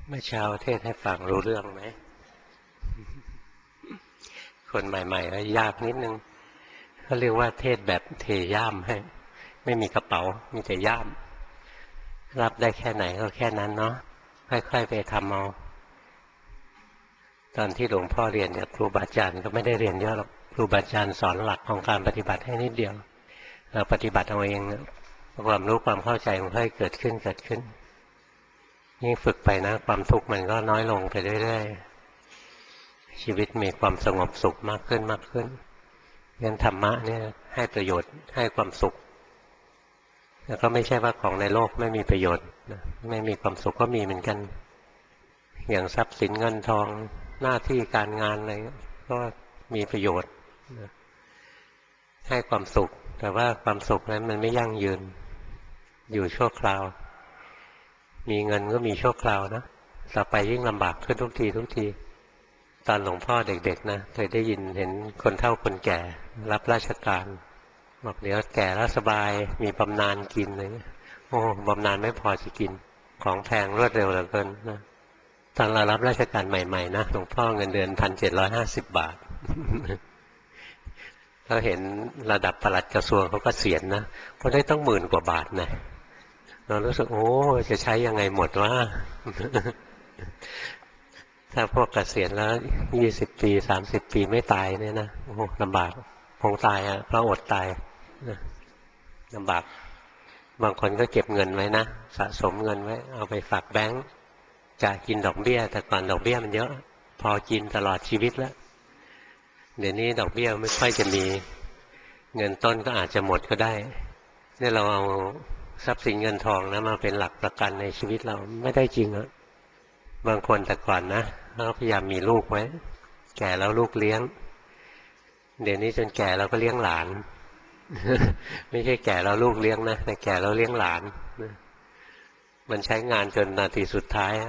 เมื่อเช้าเทศให้ฟังรู้เรื่องไหมคนใหม่ๆแล้วยากนิดนึงเขาเรียกว่าเทศแบบเทย่ามให้ไม่มีกระเป๋ามีแต่ย่ามรับได้แค่ไหนก็แค่นั้นเนาะค่อยๆไปทำเอาตอนที่หลวงพ่อเรียนจากครูบาอาจารย์ก็ไม่ได้เรียนเยอะหรอกครูบาอาจารย์สอนหลักของการปฏิบัติให้นิดเดียวเราปฏิบัติเอาเองความรู้ความเข้าใจมันค่อยเกิดขึ้นยิ่งฝึกไปนะความทุกข์มันก็น้อยลงไปเรื่อยๆชีวิตมีความสงบสุขมากขึ้นงั้นธรรมะเนี่ยให้ประโยชน์ให้ความสุขแล้วก็ไม่ใช่ว่าของในโลกไม่มีประโยชน์ไม่มีความสุขก็มีเหมือนกันอย่างทรัพย์สินเงินทองหน้าที่การงานอะไรก็มีประโยชน์ให้ความสุขแต่ว่าความสุขนั้นมันไม่ยั่งยืนอยู่ชั่วคราวมีเงินก็มีชั่วคราวนะต่อไปยิ่งลำบากขึ้นทุกทีตอนหลวงพ่อเด็กๆนะเคยได้ยินเห็นคนเฒ่าคนแก่รับราชการบอกเดี๋ยวแก่แล้วสบายมีบำนาญกินอะไรเงี้ยโอ้บำนาญไม่พอจะกินของแพงรวดเร็วเหลือเกินนะตอนเรารับราชการใหม่ๆนะหลวงพ่อเงินเดือน1,750 บาทเราเห็นระดับปลัดกระทรวงเขาก็เสียณนะเขาได้ต้อง10,000 กว่าบาทนะเรารู้สึกโอ้จะใช้ยังไงหมดวะถ้าพวกเกษียณแล้ว20 ปี30 ปีไม่ตายเนี่ยนะโอ้ลำบากคงตายอ่ะเพราะอดตายลำบากบางคนก็เก็บเงินไว้นะสะสมเงินไว้เอาไปฝากแบงก์จะกินดอกเบี้ยแต่ก่อนดอกเบี้ยมันเยอะพอกินตลอดชีวิตแล้วเดี๋ยวนี้ดอกเบี้ยไม่ค่อยจะมีเงินต้นก็อาจจะหมดก็ได้เนี่ยเราเอาทรัพย์สินเงินทองนะมาเป็นหลักประกันในชีวิตเราไม่ได้จริงอะบางคนแต่ก่อนนะเขาพยายามมีลูกไว้แก่แล้วลูกเลี้ยงเดี๋ยวนี้จนแก่แล้วก็เลี้ยงหลานไม่ใช่แก่แล้วลูกเลี้ยงนะแต่แก่แล้วเลี้ยงหลานมันใช้งานจนนาทีสุดท้าย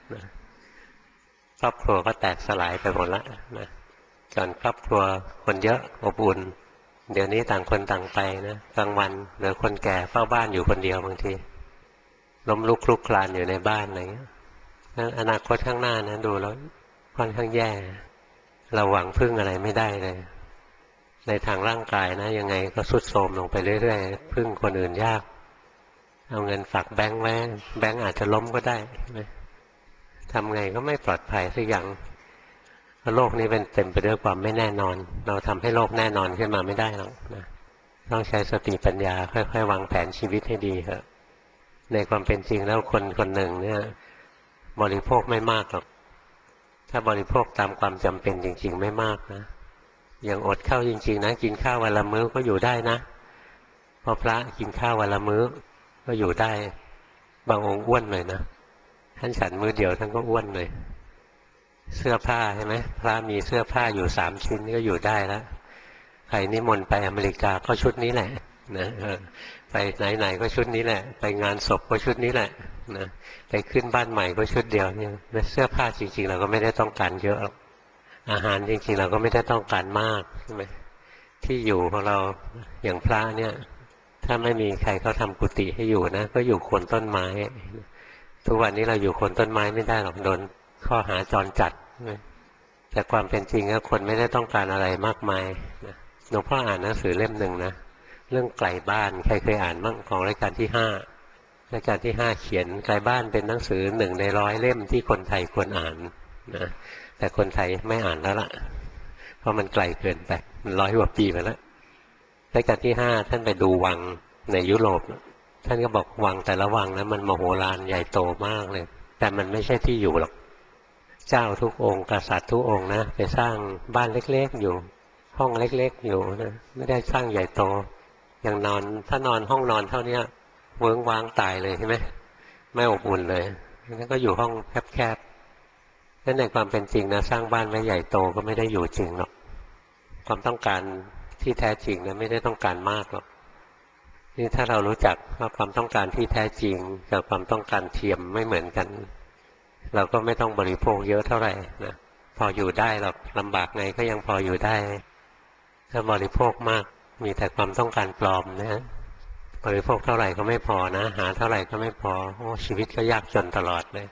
ครอบครัวก็แตกสลายไปหมดแล้วนะก่อนครอบครัวคนเยอะอบอุ่นเดี๋ยวนี้ต่างคนต่างไปนะกลางวันเหลือคนแก่เฝ้าบ้านอยู่คนเดียวบางทีล้มลุกคลุกคลานอยู่ในบ้านอะไรเงี้ยอนาคตข้างหน้านะดูแล้วค่อนข้างแย่เราหวังพึ่งอะไรไม่ได้เลยในทางร่างกายนะยังไงก็ทรุดโทรมลงไปเรื่อยๆพึ่งคนอื่นยากเอาเงินฝากแบงค์ไว้แบงค์อาจจะล้มก็ได้ทำไงก็ไม่ปลอดภัยสักอย่างโลกนี้เป็นเต็มไปด้วยความไม่แน่นอนเราทำให้โลกแน่นอนขึ้นมาไม่ได้หรอกนะต้องใช้สติปัญญาค่อยๆวางแผนชีวิตให้ดีเถอะในความเป็นจริงแล้วคนคนหนึ่งเนี่ยบริโภคไม่มากหรอกถ้าบริโภคตามความจำเป็นจริงๆไม่มากนะอย่างอดข้าวจริงๆนะกินข้าววันละมื้อก็อยู่ได้นะเพราะพระกินข้าววันละมื้อก็อยู่ได้บางองค์อ้วนเลยนะท่านฉันมื้อเดียวท่านก็อ้วนเลยเสื้อผ้าใช่ไหมพระมีเสื้อผ้าอยู่3 ชิ้นก็อยู่ได้แล้วใครนิมนต์ไปอเมริกาก็ชุดนี้แหละนะไปไหนๆก็ชุดนี้แหละไปงานศพก็ชุดนี้แหละนะไปขึ้นบ้านใหม่ก็ชุดเดียวเนี่ยเสื้อผ้าจริงๆเราก็ไม่ได้ต้องการเยอะอาหารจริงๆเราก็ไม่ได้ต้องการมากใช่ไหมที่อยู่ของเราอย่างพระเนี่ยถ้าไม่มีใครเขาทำกุฏิให้อยู่นะก็อยู่โคนต้นไม้ทุกวันนี้เราอยู่โคนต้นไม้ไม่ได้หรอกโดนข้อหาจรจัดแต่ความเป็นจริงแล้วคนไม่ได้ต้องการอะไรมากมายหลวงพ่ออ่านหนังสือเล่มหนึ่งนะเรื่องไกลบ้านใครเคยอ่านบ้างของรายการที่5เขียนไกลบ้านเป็นหนังสือ1 ใน 100 เล่มที่คนไทยควรอ่านนะแต่คนไทยไม่อ่านแล้วล่ะเพราะมันไกลเกินไปมัน100 กว่าปีไปแล้วรายการที่5ท่านไปดูวังในยุโรปท่านก็บอกวังแต่ละวังนะมันมโหฬารใหญ่โตมากเลยแต่มันไม่ใช่ที่อยู่หรอกเจ้าทุกองค์กษัตริย์ทุกองค์นะไปสร้างบ้านเล็กๆอยู่ห้องเล็กๆอยู่นะไม่ได้สร้างใหญ่โตอย่างนอนถ้านอนห้องนอนเท่านี้เวิ้งว้างตายเลยใช่ไหมไม่อบอุ่นเลยนั่นก็อยู่ห้องแคบๆนั่นในความเป็นจริงนะสร้างบ้านไว้ใหญ่โตก็ไม่ได้อยู่จริงหรอกความต้องการที่แท้จริงนะไม่ได้ต้องการมากหรอกนี่ถ้าเรารู้จักว่าความต้องการที่แท้จริงกับความต้องการเทียมไม่เหมือนกันเราก็ไม่ต้องบริโภคเยอะเท่าไหร่นะพออยู่ได้หรอกลำบากไงก็ยังพออยู่ได้ถ้าบริโภคมากมีแต่ความต้องการปลอมนะบริโภคเท่าไหร่ก็ไม่พอนะหาเท่าไหร่ก็ไม่พอโอ้ชีวิตก็ยากจนตลอดเลย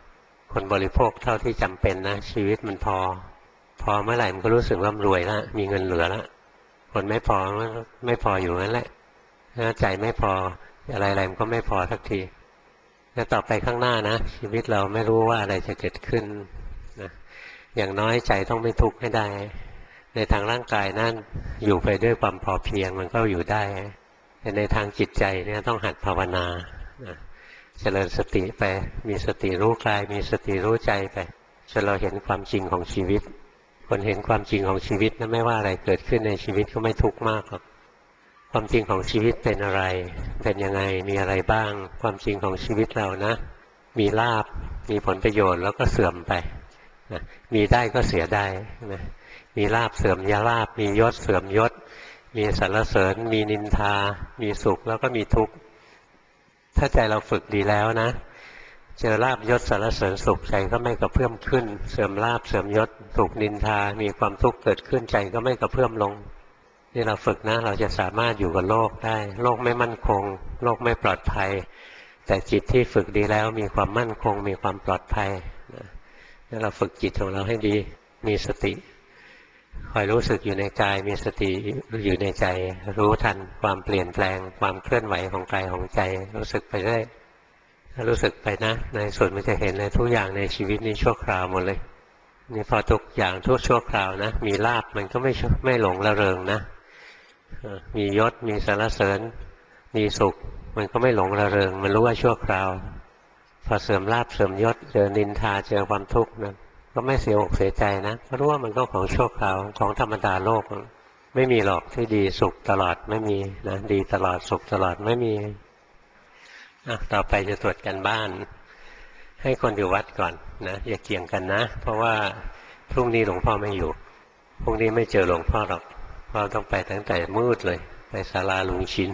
คนบริโภคเท่าที่จำเป็นนะชีวิตมันพอเมื่อไหร่มันก็รู้สึกร่ำรวยแล้วมีเงินเหลือแล้วคนไม่พอไม่พออยู่นั่นแหละถ้าใจไม่พออะไรๆมันก็ไม่พอสักทีแล้วต่อไปข้างหน้านะชีวิตเราไม่รู้ว่าอะไรจะเกิดขึ้นนะอย่างน้อยใจต้องไม่ทุกข์ให้ได้ในทางร่างกายนั่นอยู่ไปด้วยความพอเพียงมันก็อยู่ได้แต่ในทางจิตใจเนี่ยต้องหัดภาวนาเจริญสติไปมีสติรู้กายมีสติรู้ใจไปจนเราเห็นความจริงของชีวิตคนเห็นความจริงของชีวิตนะไม่ว่าอะไรเกิดขึ้นในชีวิตก็ไม่ทุกข์มากหรอกความจริงของชีวิตเป็นอะไรเป็นยังไงมีอะไรบ้างความจริงของชีวิตเรานะมีลาภมีผลประโยชน์แล้วก็เสื่อมไปนะมีได้ก็เสียได้นะมีลาภเสื่อมยาลาภมียศเสื่อมยศมีสรรเสริญมีนินทามีสุขแล้วก็มีทุกข์ถ้าใจเราฝึกดีแล้วนะเจอลาภยศสรรเสริญสุขใจก็ไม่กระเพื่อมขึ้นเสื่อมลาภเสื่อมยศถูกนินทามีความทุกข์เกิดขึ้นใจก็ไม่กระเพื่อมลงนี่เราฝึกนะเราจะสามารถอยู่กับโลกได้โลกไม่มั่นคงโลกไม่ปลอดภัยแต่จิตที่ฝึกดีแล้วมีความมั่นคงมีความปลอดภัยนี่เราฝึกจิตของเราให้ดีมีสติคอยรู้สึกอยู่ในกายมีสติอยู่ในใจรู้ทันความเปลี่ยนแปลงความเคลื่อนไหวของกายของใจรู้สึกไปเรื่อยถ้ารู้สึกไปนะในสุดมันจะเห็นเลยทุกอย่างในชีวิตนี้ชั่วคราวหมดเลยนี่พอทุกอย่างทุกชั่วคราวนะมีลาภมันก็ไม่หลงระเริงนะมียศมีสรรเสริญมีสุขมันก็ไม่หลงระเริงมันรู้ว่าชั่วคราวพอเสื่อมลาภเสื่อมยศเจอนินทาเจอความทุกข์นะก็ไม่เสียอกเสียใจนะเพราะรู้ว่ามันก็ของชั่วคราวของธรรมดาโลกไม่มีหรอกที่ดีสุขตลอดไม่มีนะดีตลอดสุขตลอดไม่มีต่อไปจะตรวจกันบ้านให้คนอยู่วัดก่อนนะอย่าเกี่ยงกันนะเพราะว่าพรุ่งนี้หลวงพ่อไม่อยู่พรุ่งนี้ไม่เจอหลวงพ่อหรอกพ่อต้องไปตั้งแต่มืดเลยไปศาลาลุงชิน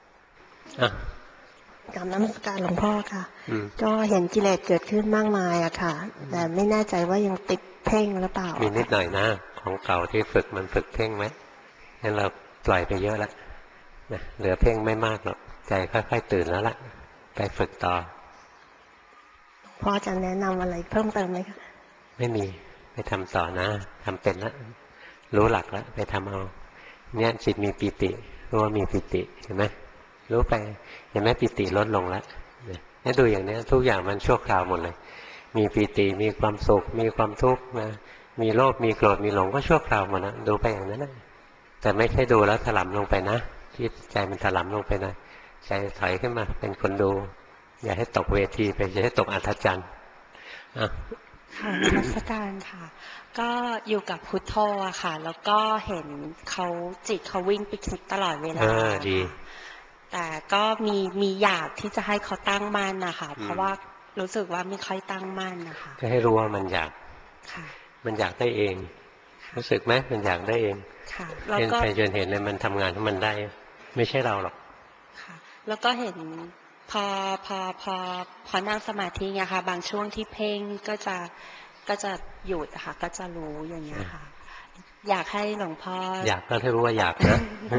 กราบนมัสการหลวงพ่อค่ะก็เห็นกิเลสเกิดขึ้นมากมายอะค่ะแต่ไม่แน่ใจว่ายังติดเพ่งหรือเปล่ามีนิดหน่อยนะของเก่าที่ฝึกมันฝึกเพ่งไหมงั้นเราปล่อยไปเยอะแล้วนะเหลือเพ่งไม่มากหรอกใจค่อยๆตื่นแล้วล่ะไปฝึกต่อพ่อจะแนะนำอะไรเพิ่มเติมไหมคะไม่มีไปทำต่อนะทำเป็นแล้วรู้หลักแล้วไปทำเอาเนี่ยจิตมีปิติรู้ว่ามีปิติเห็นไหมรู้ไปเห็นไหมปิติลดลงแล้วเนี่ยดูอย่างนี้ทุกอย่างมันชั่วคราวหมดเลยมีปิติมีความสุขมีความทุกข์นะมีโลภมีโกรธมีหลงก็ชั่วคราวหมดนะดูไปอย่างนั้นนะแต่ไม่ใช่ดูแล้วถลำลงไปนะที่ใจมันถลำลงไปนะใจถอยขึ้นมาเป็นคนดูอย่าให้ตกเวทีไปอย่าให้ตกอัธจันทร์ค่ะนมัสการค่ะก็อยู่กับพุทโธอะค่ะแล้วก็เห็นเขาจิตเขาวิ่งไปคิดตลอดเวลาดีแต่ก็มีอยากที่จะให้เขาตั้งมั่นนะคะเพราะว่ารู้สึกว่าไม่ค่อยตั้งมั่นนะคะก็ให้รู้ว่ามันอยากค่ะมันอยากได้เองรู้สึกไหมมันอยากได้เองค่ะแล้วเป็นก็ไปจนเห็นเลยมันทำงานของมันได้ไม่ใช่เราหรอกค่ะแล้วก็เห็นพอพอนั่งสมาธิเนี่ยค่ะบางช่วงที่เพ่งก็จะหยุดค่ะก็จะรู้อย่างเงี้ยค่ะอยากให้หลวงพ่ออยากก็ให้รู้ว่าอยากนะ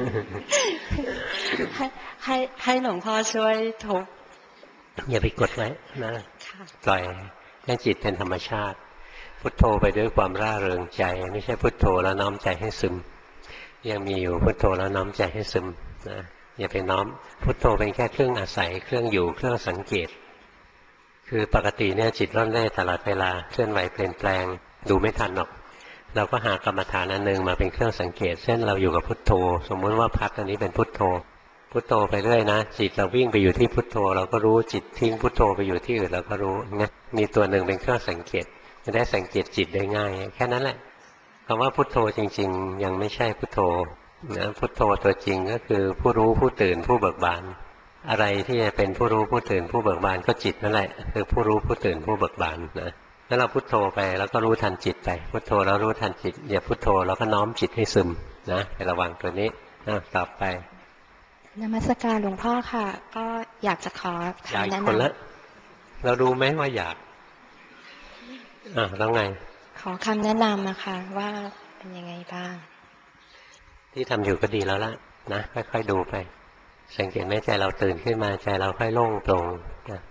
ให้หลวงพ่อช่วยทุบอย่าไปกดไว้นะปล่อยให้จิตเป็นธรรมชาติพุทโธไปด้วยความร่าเริงใจไม่ใช่พุทโธแล้วน้อมใจให้ซึมยังมีอยู่พุทโธแล้วน้อมใจให้ซึมนะอย่าไปน้อมพุทโธเป็นแค่เครื่องอาศัยเครื่องอยู่เครื่องสังเกตคือปกติเนี่ยจิตร่อนเร่ตลอดเวลาเคลื่อนไหวเปลี่ยนแปลงดูไม่ทันหรอกเราก็หากรรมฐานอันหนึ่งมาเป็นเครื่องสังเกตเช่นเราอยู่กับพุทโธสมมุติว่าพักอันนี้เป็นพุทโธพุทโธไปเรื่อยนะจิตเราวิ่งไปอยู่ที่พุทโธเราก็รู้จิตทิ้งพุทโธไปอยู่ที่อื่นเราก็รู้นะมีตัวหนึ่งเป็นเครื่องสังเกตจะได้สังเกตจิตได้ง่ายแค่นั้นแหละคำว่าพุทโธจริงๆยังไม่ใช่พุทโธนะพุทโธตัวจริงก็คือผู้รู้ผู้ตื่นผู้เบิกบานอะไรที่จะเป็นผู้รู้ผู้ตื่นผู้เบิกบานก็จิตนั่นแหละคือผู้รู้ผู้ตื่นผู้เบิกบานนะแล้วเราพุทโธไปแล้วก็รู้ทันจิตไปพุทโธแล้วรู้ทันจิตอย่าพุทโธแล้วก็น้อมจิตให้ซึมนะไประวังตัวนี้ต่อไปนมัสการหลวงพ่อค่ะก็อยากจะขออยากคำแนะคนละนเรารู้ไหมว่าอยากแล้วไงขอคำแนะนำนะคะว่าเป็นยังไงบ้างที่ทำอยู่ก็ดีแล้วล่ะนะค่อยๆดูไปสังเกตไหมใจเราตื่นขึ้นมาใจเราค่อยโล่งโปร่งนะ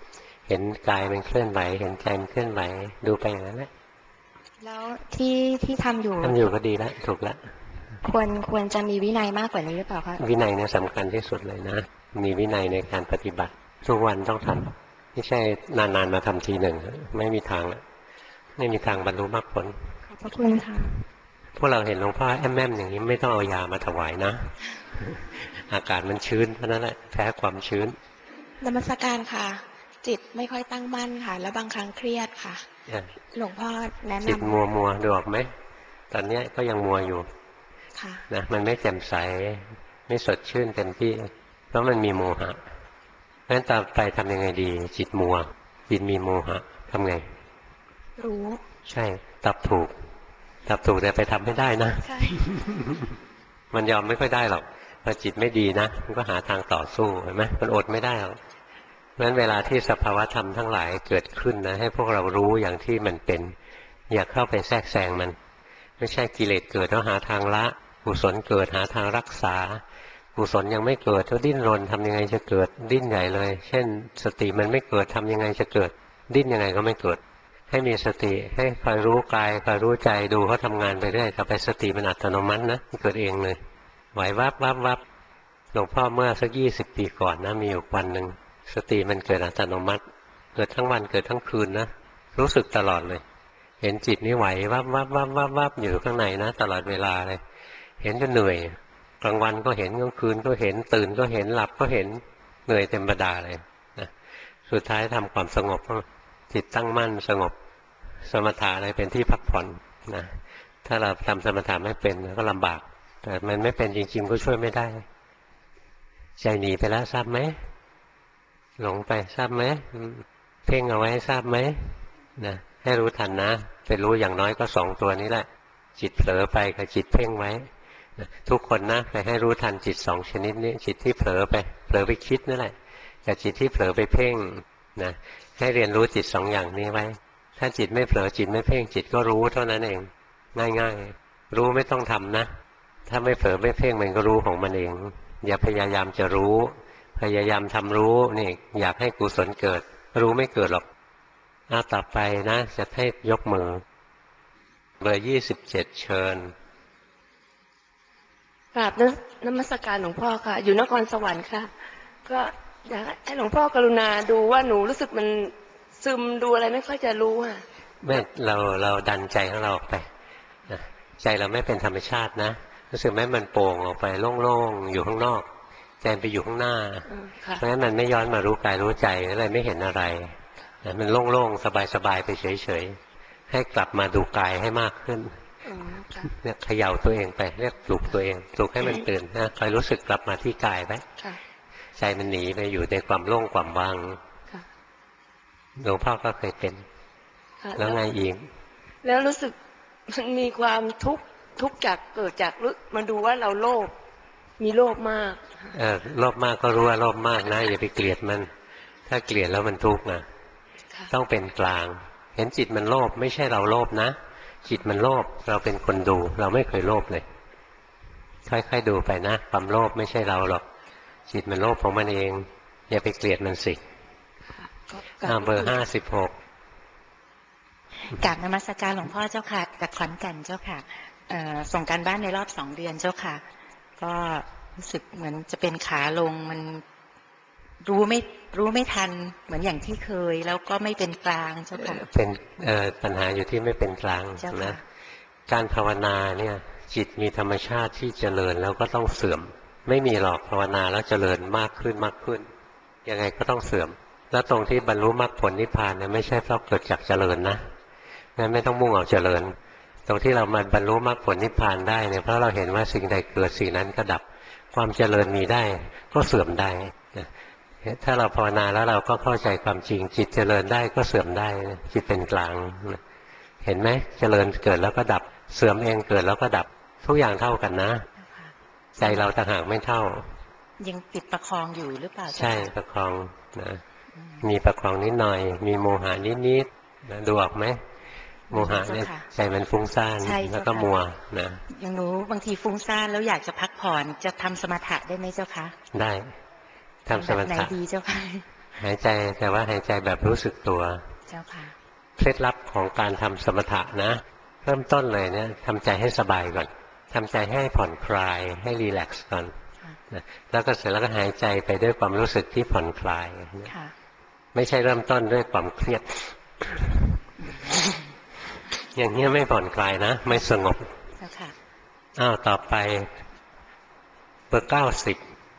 เห็นกายมันเคลื่อนไหวเห็นใจมันเคลื่อนไหวดูไปอย่างนั้นแหละแล้วที่ทำอยู่ก็ดีแล้วถูกแล้วควรจะมีวินัยมากกว่านี้หรือเปล่าคะวินัยเนี่ยสำคัญที่สุดเลยนะมีวินัยในการปฏิบัติทุกวันต้องทำไม่ใช่นานๆมาทำทีหนึ่งไม่มีทางละไม่มีทางบรรลุมรรคผลขอบพระคุณค่ะพวกเราเห็นหลวงพ่อแอมแม่มอย่างนี้ไม่ต้องเอายามาถวายนะอากาศมันชื้นเพราะนั้นแหละแพ้ความชื้นนมัสการค่ะจิตไม่ค่อยตั้งมั่นค่ะแล้วบางครั้งเครียดค่ะหลวงพ่อแนะนำจิตมัวดูออกไหมตอนนี้ก็ยังมัวอยู่นะมันไม่แจ่มใสไม่สดชื่นเต็มที่เพราะมันมีโมหะเพราะฉะนั้นต่อไปทำยังไงดีจิตมัวจิตมีโมหะทำไงรู้ใช่ตับถูกแต่ไปทำไม่ได้นะใช่ มันยอมไม่ค่อยได้หรอกพอจิตไม่ดีนะมันก็หาทางต่อสู้เห็นไหมมันอดไม่ได้หรอกเพราะฉะนั้นเวลาที่สภาวะธรรมทั้งหลายเกิดขึ้นนะให้พวกเรารู้อย่างที่มันเป็นอย่าเข้าไปแทรกแซงมันไม่ใช่กิเลสเกิดแล้วหาทางละกุศลเกิดหาทางรักษากุศลยังไม่เกิดก็ดิ้นรนทำยังไงจะเกิดดิ้นใหญ่เลยเช่นสติมันไม่เกิดทำยังไงจะเกิดดิ้นยังไงก็ไม่เกิดให้มีสติให้คอยรู้กายคอยรู้ใจดูเขาทำงานไปเรื่อยต่อไปสติมันอัตโนมัตินะเกิดเองเลยไหววับหลวงพ่อเมื่อสัก20 ปีก่อนนะมีอยู่วันหนึ่งสติมันเกิดอัตโนมัติเกิดทั้งวันเกิดทั้งคืนนะรู้สึกตลอดเลยเห็นจิตนี่ไหววับอยู่ข้างในนะตลอดเวลาเลยเห็นจนเหนื่อยกลางวันก็เห็นกลางคืนก็เห็นตื่นก็เห็นหลับก็เห็นเหนื่อยเต็มบดาเลยนะสุดท้ายทำความสงบจิตตั้งมั่นสงบสมถะอะไรเป็นที่พักผ่อนนะถ้าเราทำสมถะไม่เป็นก็ลำบากแต่มันไม่เป็นจริงๆก็ช่วยไม่ได้ใจหนีไปแล้วทราบไหมหลงไปทราบไหมเพ่งเอาไว้ทราบไหมนะให้รู้ทันนะไปรู้อย่างน้อยก็2 ตัวนี้แหละจิตเผลอไปกับจิตเพ่งไว้ทุกคนนะไปให้รู้ทันจิต2 ชนิดนี้จิตที่เผลอไปคิดนั่นแหละกับจิตที่เผลอไปเพ่งนะให้เรียนรู้จิต2 อย่างนี้ไว้ถ้าจิตไม่เผลอจิตไม่เพ่งจิตก็รู้เท่านั้นเองง่ายๆรู้ไม่ต้องทำนะถ้าไม่เผลอไม่เพ่งมันก็รู้ของมันเองอย่าพยายามจะรู้พยายามทำรู้นี่อยากให้กุศลเกิดรู้ไม่เกิดหรอกต่อไปนะจะให้ยกมือเบอร์27เชิญกราบนมัสการหลวงพ่อค่ะอยู่นครสวรรค์ค่ะก็อยากให้หลวงพ่อกรุณาดูว่าหนูรู้สึกมันซึมดูอะไรไม่ค่อยจะรู้ค่ะแม่เราดันใจของเราออกไปนะใจเราไม่เป็นธรรมชาตินะรู้สึกไหมมันโป่งออกไปโล่งๆอยู่ข้างนอกใจไปอยู่ข้างหน้าเพราะฉะนั้นมันไม่ย้อนมารู้กายรู้ใจก็เลยไม่เห็นอะไรมันโล่งๆสบายๆไปเฉยๆให้กลับมาดูกายให้มากขึ้นเนี่ยเขย่าตัวเองไปเรียกปลุกตัวเองปลุกให้มันตื่นนะคอยรู้สึกกลับมาที่กายไปใจมันหนีไปอยู่ในความโล่งความว่างหลวงพ่อก็เคยเป็นแล้วไงอีกแล้วรู้สึกมันมีความทุกข์จากเกิดจากมาดูว่าเราโลภมีโลภมากโลภมากก็รู้ว่าโลภมากนะอย่าไปเกลียดมันถ้าเกลียดแล้วมันทุกข์นะต้องเป็นกลางเห็นจิตมันโลภไม่ใช่เราโลภนะจิตมันโลภเราเป็นคนดูเราไม่เคยโลภเลยค่อยๆดูไปนะความโลภไม่ใช่เราหรอกจิตมันโลภของมันเองอย่าไปเกลียดมันสิเบอร์56 กราบนมัสการหลวงพ่อเจ้าค่ะจากขอนแก่นเจ้าค่ะส่งการบ้านในรอบ2 เดือนเจ้าค่ะก็รู้สึกเหมือนจะเป็นขาลงมันรู้ไม่ทันเหมือนอย่างที่เคยแล้วก็ไม่เป็นกลางเจ้าค่ะเป็นปัญหาอยู่ที่ไม่เป็นกลางนะการภาวนาเนี่ยจิตมีธรรมชาติที่เจริญแล้วก็ต้องเสื่อมไม่มีหรอกภาวนาแล้วเจริญมากขึ้นยังไงก็ต้องเสื่อมแล้วตรงที่บรรลุมรรคผลนิพพานเนี่ยไม่ใช่เพราะเกิดจากเจริญนะงั้นไม่ต้องมุ่งเอาเจริญตรงที่เรามาบรรลุมรรคผลนิพพานได้เนี่ยเพราะเราเห็นว่าสิ่งใดเกิดสิ่งนั้นก็ดับความเจริญมีได้ก็เสื่อมได้ถ้าเราภาวนาแล้วเราก็เข้าใจความจริงจิตเจริญได้ก็เสื่อมได้จิตเป็นกลางเห็นไหมเจริญเกิดแล้วก็ดับเสื่อมเองเกิดแล้วก็ดับทุกอย่างเท่ากันนะใจเราต่างหากไม่เท่ายังติดประคองอยู่หรือเปล่าใช่ประคองนะมีประคองนิดหน่อยมีโมหะนิดนะดูออกไหมโมหะเนี่ยใจมันฟุ้งซ่านแล้วก็มัวนะยังรู้บางทีฟุ้งซ่านแล้วอยากจะพักผ่อนจะทำสมถะได้ไหมเจ้าคะได้ทำสมถะไหนดีเจ้าค่ะหายใจแต่ว่าหายใจแบบรู้สึกตัวเจ้าค่ะเคล็ดลับของการทำสมถะนะเริ่มต้นเลยเนี่ยทำใจให้สบายก่อนทำใจให้ผ่อนคลายให้รีแลกซ์ก่อนนะแล้วก็เสร็จแล้วก็หายใจไปด้วยความรู้สึกที่ผ่อนคลายไม่ใช่เริ่มต้นด้วยความเครียด อย่างนี้ไม่ผ่อนคลายนะไม่สงบอ้าวต่อไปเบอร์90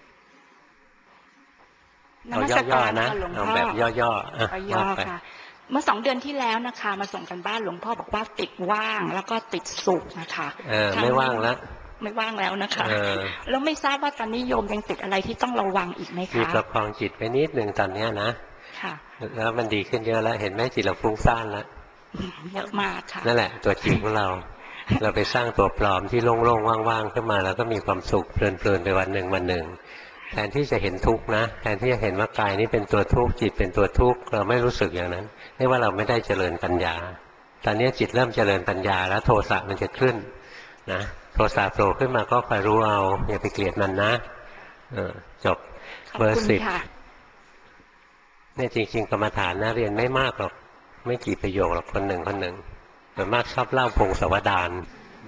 เอาย่อๆนะเอาแบบย่อๆว่าไปเมื่อ2 เดือนที่แล้วนะคะมาส่งกันบ้านหลวงพ่อบอกว่าติดว่างแล้วก็ติดสุขนะคะไม่ว่างแล้วไม่ว่างแล้วนะคะแล้วไม่ทราบว่าตอนนี้โยมยังติดอะไรที่ต้องระวังอีกไหมคะมีประคองจิตไปนิดหนึ่งตอนนี้นะค่ะแล้วมันดีขึ้นเยอะแล้วเห็นไหมจิตเราฟุ้งซ่านแล้วเยอะมากค่ะนั่นแหละตัวจริงของเราเราไปสร้างตัวปลอมที่โล่งๆว่างๆขึ้นมาแล้วก็มีความสุขเพลินๆไปวันหนึ่งแทนที่จะเห็นทุกข์นะแทนที่จะเห็นว่ากายนี้เป็นตัวทุกข์จิตเป็นตัวทุกข์เราไม่รู้สึกอย่างนั้นเรียกว่าเราไม่ได้เจริญปัญญาตอนนี้จิตเริ่มเจริญปัญญาแล้วโทสะมันจะขึ้นนะโทสะโผล่ขึ้นมาก็คอยรู้เอาอย่าไปเกลียดมันนะจบเบอร์10เนี่ยจริงๆกรรมฐานนะเรียนไม่มากหรอกไม่กี่ประโยคหรอกคนหนึ่งส่วนมากชอบเล่าพงศาวดาร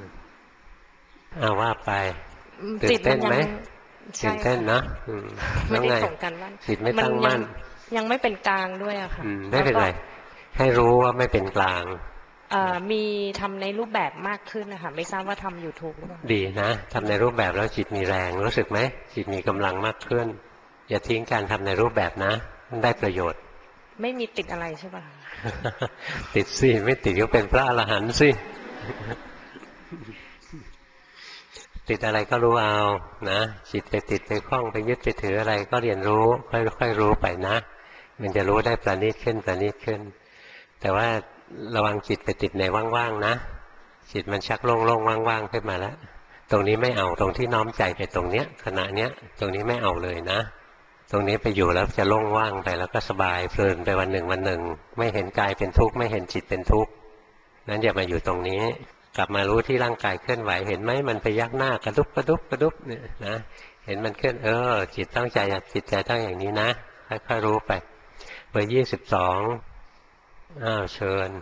ว่าไปตื่นเต้นไหมตื่นเต้นนะไม่ได้ส่งกันว่าจิตไม่ตั้งมั่นยังไม่เป็นกลางด้วยอะค่ะไม่เป็นไรให้รู้ว่าไม่เป็นกลางมีทำในรูปแบบมากขึ้นนะคะไม่ทราบว่าทำ YouTube หรือเปล่าดีนะทำในรูปแบบแล้วจิตมีแรงรู้สึกไหมจิตมีกำลังมากขึ้นอย่าทิ้งการทำในรูปแบบนะได้ประโยชน์ไม่มีติดอะไรใช่ป่ะติดสิไม่ติดก็เป็นพระอรหันต์สิติดอะไรก็รู้เอานะจิตไปติดไปคล้องไปยึดไปถืออะไรก็เรียนรู้ค่อยๆรู้ไปนะมันจะรู้ได้ประณีตขึ้นแต่ว่าระวังจิตไปติดในว่างๆนะจิตมันชักโล่งๆว่างๆขึ้นมาแล้วตรงนี้ไม่เอาตรงที่น้อมใจไปตรงเนี้ยขณะเนี้ยตรงนี้ไม่เอาเลยนะตรงนี้ไปอยู่แล้วจะโล่งว่างไปแล้วก็สบายเพลินไปวันหนึ่งไม่เห็นกายเป็นทุกข์ไม่เห็นจิตเป็นทุกข์นั้นอย่ามาอยู่ตรงนี้กลับมารู้ที่ร่างกายเคลื่อนไหวเห็นไหมมันไปยักหน้ากระดุบเนี่ยนะเห็นมันเคลื่อนจิตตั้งใจจิตใจตั้งอย่างนี้นะค่อยๆรู้ไปเบอร์22เชิญ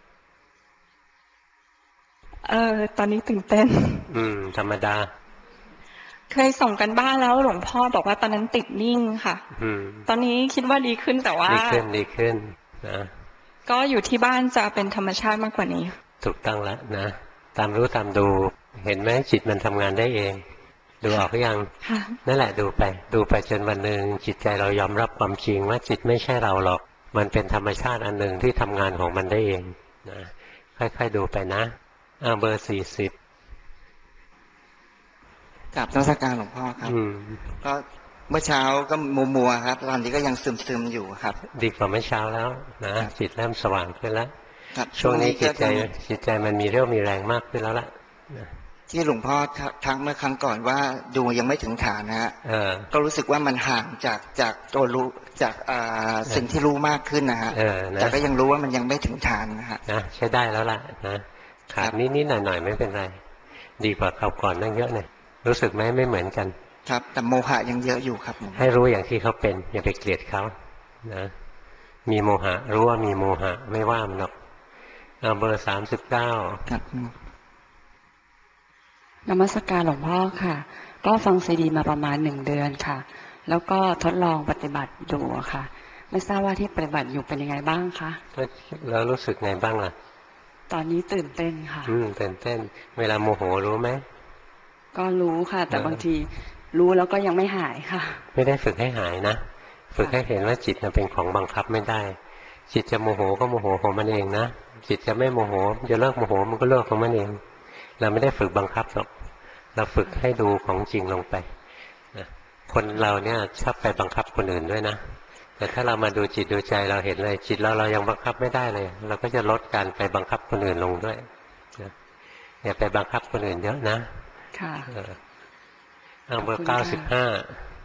ตอนนี้ตื่นเต้นธรรมดาเคยส่งกันบ้านแล้วหลวงพ่อบอกว่าตอนนั้นติดนิ่งค่ะตอนนี้คิดว่าดีขึ้นแต่ว่าดีขึ้นนะก็อยู่ที่บ้านจะเป็นธรรมชาติมากกว่านี้ถูกต้องแล้วนะตามรู้ตามดูเห็นไหมจิตมันทำงานได้เองดูออกหรือยังนั่นแหละดูไปจนวันหนึ่งจิตใจเรายอมรับความจริงว่าจิตไม่ใช่เราหรอกมันเป็นธรรมชาติอันหนึ่งที่ทำงานของมันได้เองนะค่อยๆดูไปนะเบอร์40 กราบนมัสการหลวงพ่อครับก็เมื่อเช้าก็มัวครับตอนนี้ก็ยังซึมอยู่ครับดีกว่าเมื่อเช้าแล้วนะจิตเริ่มสว่างขึ้นแล้วช่วงนี้จิตใจมันมีเรี่ยวมีแรงมากขึ้นแล้วล่ะที่หลวงพ่อทักเมื่อครั้งก่อนว่าดูยังไม่ถึงฐานนะฮะก็รู้สึกว่ามันห่างจากตัวรู้จากสิ่งที่รู้มากขึ้นนะฮะแต่ก็ยังรู้ว่ามันยังไม่ถึงฐานนะฮะใช้ได้แล้วล่ะนะขาดนิดหน่อยไม่เป็นไรดีกว่าคราวก่อนนั่งเยอะเลยรู้สึกไหมไม่เหมือนกันครับแต่โมหะยังเยอะอยู่ครับให้รู้อย่างที่เขาเป็นอย่าไปเกลียดเขานะมีโมหะรู้ว่ามีโมหะไม่ว่ามันหรอกเบอร์39 ครับนมัสการหลวงพ่อค่ะก็ฟังซีดีมาประมาณ1 เดือนค่ะแล้วก็ทดลองปฏิบัติอยู่ค่ะไม่ทราบว่าที่ปฏิบัติอยู่เป็นยังไงบ้างคะแล้วรู้สึกไงบ้างล่ะตอนนี้ตื่นเต้นค่ะตื่นเต้นเวลาโมโหรู้ไหมก็รู้ค่ะแต่บางทีรู้แล้วก็ยังไม่หายค่ะไม่ได้ฝึกให้หายนะฝึกให้เห็นว่าจิตเป็นของบังคับไม่ได้จิตจะโมโหก็โมโหของมันเองนะจิตจะไม่โมโหจะเลิกโมโหมันก็เลิกของมันเองเราไม่ได้ฝึกบังคับหรอกเราฝึกให้ดูของจริงลงไปคนเราเนี่ยชอบไปบังคับคนอื่นด้วยนะแต่ถ้าเรามาดูจิตดูใจเราเห็นเลยจิตเรายังบังคับไม่ได้เลยเราก็จะลดการไปบังคับคนอื่นลงด้วยอย่าไปบังคับคนอื่นเยอะนะค่ะเบอร์95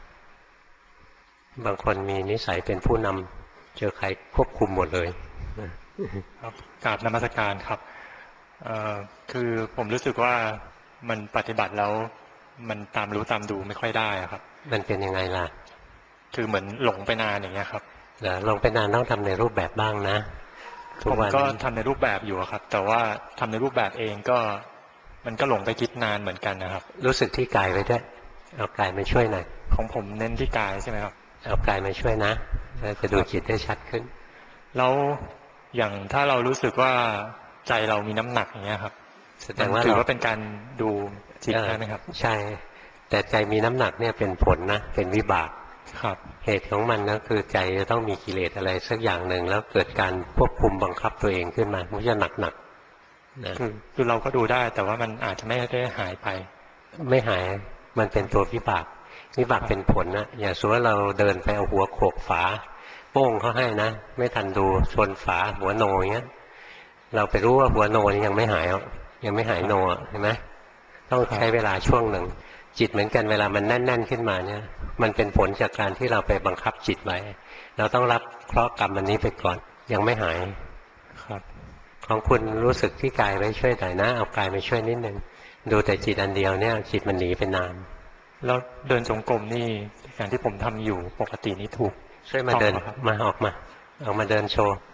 บางคนมีนิสัยเป็นผู้นำเจอใครควบคุมหมดเลยครับกราบนมัสการครับคือผมรู้สึกว่ามันปฏิบัติแล้วมันตามรู้ตามดูไม่ค่อยได้ครับมันเป็นยังไงล่ะคือเหมือนหลงไปนานอย่างเงี้ยครับเดี๋ยวลงไปนานต้องทำในรูปแบบบ้างนะผมก็ทำในรูปแบบอยู่ครับแต่ว่าทำในรูปแบบเองก็มันก็หลงไปคิดนานเหมือนกันนะครับรู้สึกที่กายไว้ด้วยเอากายมาช่วยหน่อยของผมเน้นที่กายใช่ไหมครับเอากายมาช่วยนะจะดูจิตได้ชัดขึ้นแล้วอย่างถ้าเรารู้สึกว่าใจเรามีน้ำหนักอย่างเงี้ยครับแสดงว่าถือว่าเป็นการดูจิตใช่ไหมครับใช่แต่ใจมีน้ำหนักเนี่ยเป็นผลนะเป็นวิบากครับเหตุของมันก็คือใจจะต้องมีกิเลสอะไรสักอย่างหนึ่งแล้วเกิดการควบคุมบังคับตัวเองขึ้นมามันจะหนักนะคือเราก็ดูได้แต่ว่ามันอาจจะไม่ได้หายไปไม่หายมันเป็นตัววิบากเป็นผลนะอย่างสมมติว่าเราเดินไปเอาหัวโขกฝาโป้งเขาให้นะไม่ทันดูชนฝาหัวโนอย่างเงี้ยเราไปรู้ว่าหัวโนนี่ยังไม่หายยังไม่หายโนเห็นไหมต้องใช้เวลาช่วงหนึ่งจิตเหมือนกันเวลามันแน่นๆขึ้นมาเนี่ยมันเป็นผลจากการที่เราไปบังคับจิตไว้เราต้องรับเคราะห์กรรมอันนี้ไปก่อนยังไม่หายครับของคุณรู้สึกที่กายไว้ช่วยหน่อยนะเอากายมาช่วยนิดนึงดูแต่จิตอันเดียวเนี่ยจิตมันหนีไปนานแล้วเดินจงกรมนี่อย่างที่ผมทำอยู่ปกตินี่ถูกช่วยมาเดินมาออกมาเดินโชว์